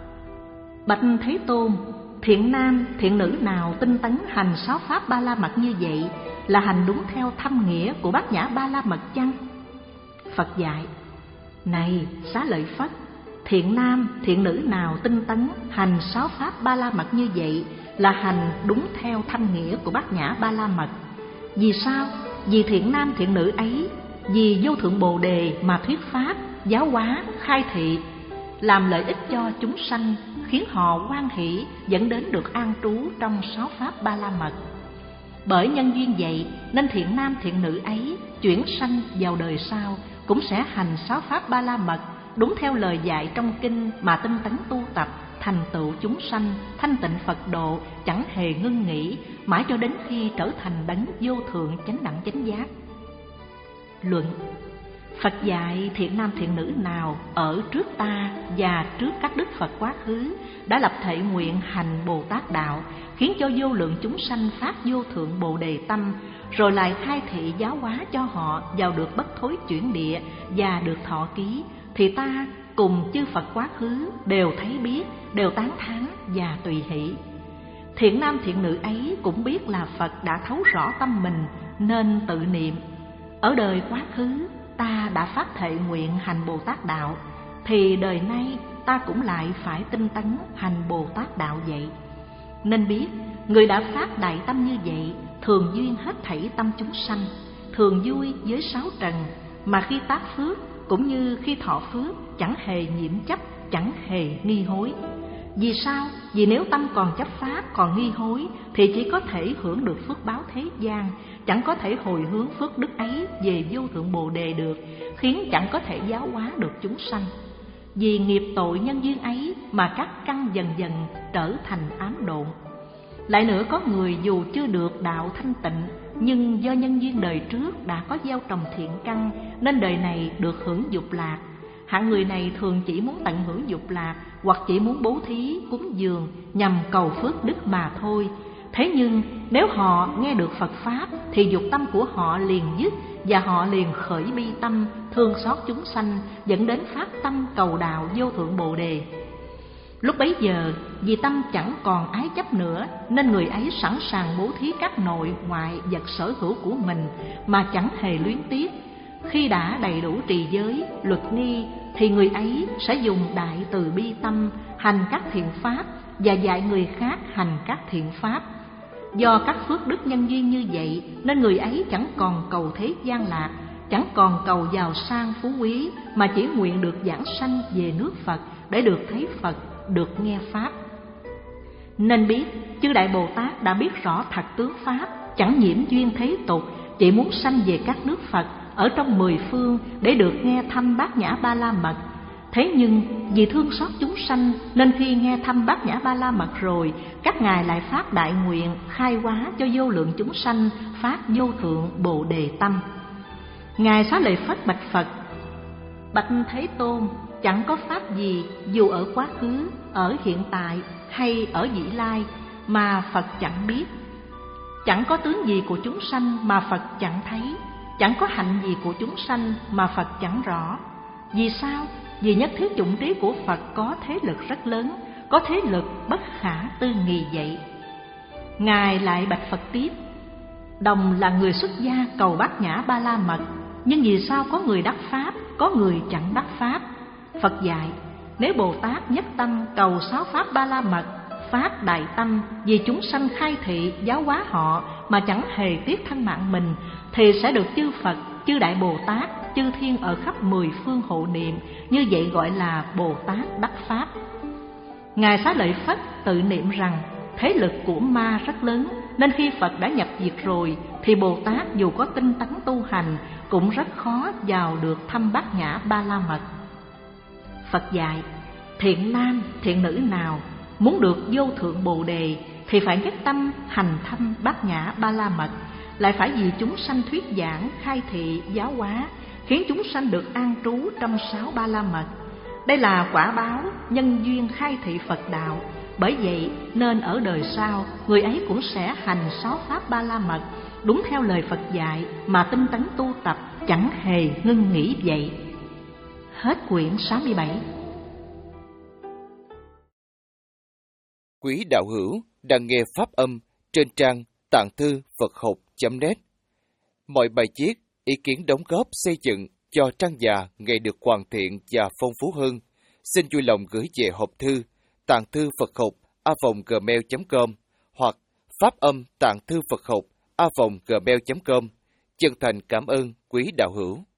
bạch Thế Tôn, thiện nam thiện nữ nào tinh tấn hành sáu pháp ba la mật như vậy là hành đúng theo thâm nghĩa của bát nhã ba la mật chăng? Phật dạy: này Xá Lợi Phất, thiện nam thiện nữ nào tinh tấn hành sáu pháp ba la mật như vậy là hành đúng theo thâm nghĩa của bát nhã ba la mật. Vì sao? Vì thiện nam thiện nữ ấy vì vô thượng Bồ Đề mà thuyết pháp, giáo hóa, khai thị, làm lợi ích cho chúng sanh, khiến họ hoan hỷ, dẫn đến được an trú trong sáu pháp ba la mật. Bởi nhân duyên vậy nên thiện nam thiện nữ ấy chuyển sanh vào đời sau cũng sẽ hành sáu pháp ba la mật đúng theo lời dạy trong kinh mà tinh tấn tu tập, thành tựu chúng sanh, thanh tịnh Phật độ, chẳng hề ngưng nghỉ, mãi cho đến khi trở thành đấng vô thượng chánh đẳng chánh giác. Luận: Phật dạy thiện nam thiện nữ nào ở trước ta và trước các đức Phật quá khứ đã lập thệ nguyện hành Bồ Tát đạo, khiến cho vô lượng chúng sanh phát vô thượng Bồ Đề tâm, rồi lại khai thị giáo hóa cho họ vào được bất thối chuyển địa và được thọ ký, thì ta cùng chư Phật quá khứ đều thấy biết, đều tán thán và tùy hỷ. Thiện nam thiện nữ ấy cũng biết là Phật đã thấu rõ tâm mình nên tự niệm: ở đời quá khứ ta đã phát thệ nguyện hành Bồ Tát đạo, thì đời nay ta cũng lại phải tinh tấn hành Bồ Tát đạo vậy. Nên biết người đã phát đại tâm như vậy thường duyên hết thảy tâm chúng sanh, thường vui với sáu trần, mà khi tác phước cũng như khi thọ phước chẳng hề nhiễm chấp, chẳng hề nghi hối. Vì sao? Vì nếu tâm còn chấp pháp, còn nghi hối thì chỉ có thể hưởng được phước báo thế gian, chẳng có thể hồi hướng phước đức ấy về vô thượng Bồ Đề được, khiến chẳng có thể giáo hóa được chúng sanh. Vì nghiệp tội nhân duyên ấy mà các căn dần dần trở thành ám độn. Lại nữa có người dù chưa được đạo thanh tịnh, nhưng do nhân duyên đời trước đã có gieo trồng thiện căn nên đời này được hưởng dục lạc. Hạng người này thường chỉ muốn tận hưởng dục lạc, hoặc chỉ muốn bố thí, cúng dường nhằm cầu phước đức mà thôi. Thế nhưng nếu họ nghe được Phật Pháp thì dục tâm của họ liền dứt, và họ liền khởi bi tâm, thương xót chúng sanh, dẫn đến phát tâm cầu đạo vô thượng Bồ Đề. Lúc bấy giờ vì tâm chẳng còn ái chấp nữa nên người ấy sẵn sàng bố thí các nội ngoại vật sở hữu của mình mà chẳng hề luyến tiếc. Khi đã đầy đủ trì giới, luật nghi thì người ấy sẽ dùng đại từ bi tâm hành các thiện pháp và dạy người khác hành các thiện pháp. Do các phước đức nhân duyên như vậy nên người ấy chẳng còn cầu thế gian lạc, chẳng còn cầu giàu sang phú quý, mà chỉ nguyện được giảng sanh về nước Phật để được thấy Phật, được nghe Pháp. Nên biết chư Đại Bồ Tát đã biết rõ thật tướng Pháp, chẳng nhiễm duyên thế tục, chỉ muốn sanh về các nước Phật ở trong mười phương để được nghe thăm bát nhã ba la mật. Thế nhưng vì thương xót chúng sanh nên khi nghe thăm bát nhã ba la mật rồi, các ngài lại phát đại nguyện khai hóa cho vô lượng chúng sanh phát vô thượng Bồ Đề tâm. Ngài Xá Lợi Phất bạch Phật: bạch Thế Tôn, chẳng có pháp gì dù ở quá khứ, ở hiện tại hay ở vị lai mà Phật chẳng biết. Chẳng có tướng gì của chúng sanh mà Phật chẳng thấy, chẳng có hạnh gì của chúng sanh mà Phật chẳng rõ. Vì sao? Vì nhất thiết chủng trí của Phật có thế lực rất lớn, có thế lực bất khả tư nghị vậy. Ngài lại bạch Phật tiếp: đồng là người xuất gia cầu bát nhã ba la mật, nhưng vì sao có người đắc pháp, có người chẳng đắc pháp? Phật dạy: nếu Bồ Tát nhất tâm cầu sáu pháp ba la mật, phát đại tâm vì chúng sanh khai thị giáo hóa họ mà chẳng hề tiếc thân mạng mình, thì sẽ được chư Phật, chư Đại Bồ Tát, chư thiên ở khắp mười phương hộ niệm. Như vậy gọi là Bồ Tát đắc pháp. Ngài Xá Lợi Phất tự niệm rằng: thế lực của ma rất lớn, nên khi Phật đã nhập diệt rồi thì Bồ Tát dù có tinh tấn tu hành cũng rất khó vào được thăm Bát Nhã Ba La Mật. Phật dạy, thiện nam, thiện nữ nào muốn được vô thượng Bồ Đề thì phải nhất tâm hành thăm Bát Nhã Ba La Mật, lại phải vì chúng sanh thuyết giảng, khai thị, giáo hóa, khiến chúng sanh được an trú trong sáu Ba La Mật. Đây là quả báo nhân duyên khai thị Phật đạo. Bởi vậy nên ở đời sau, người ấy cũng sẽ hành sáu pháp Ba La Mật đúng theo lời Phật dạy mà tinh tấn tu tập, chẳng hề ngưng nghỉ vậy. Hết quyển sáu mươi bảy. Quý đạo hữu đang nghe pháp âm trên trang tạng thư Phật học chấm net. Mọi bài viết, ý kiến đóng góp xây dựng cho trang già ngày được hoàn thiện và phong phú hơn, xin vui lòng gửi về hộp thư tạng thư Phật học a vòng gmail chấm com hoặc pháp âm tạng thư Phật học a vòng gmail chấm com. Chân thành cảm ơn quý đạo hữu.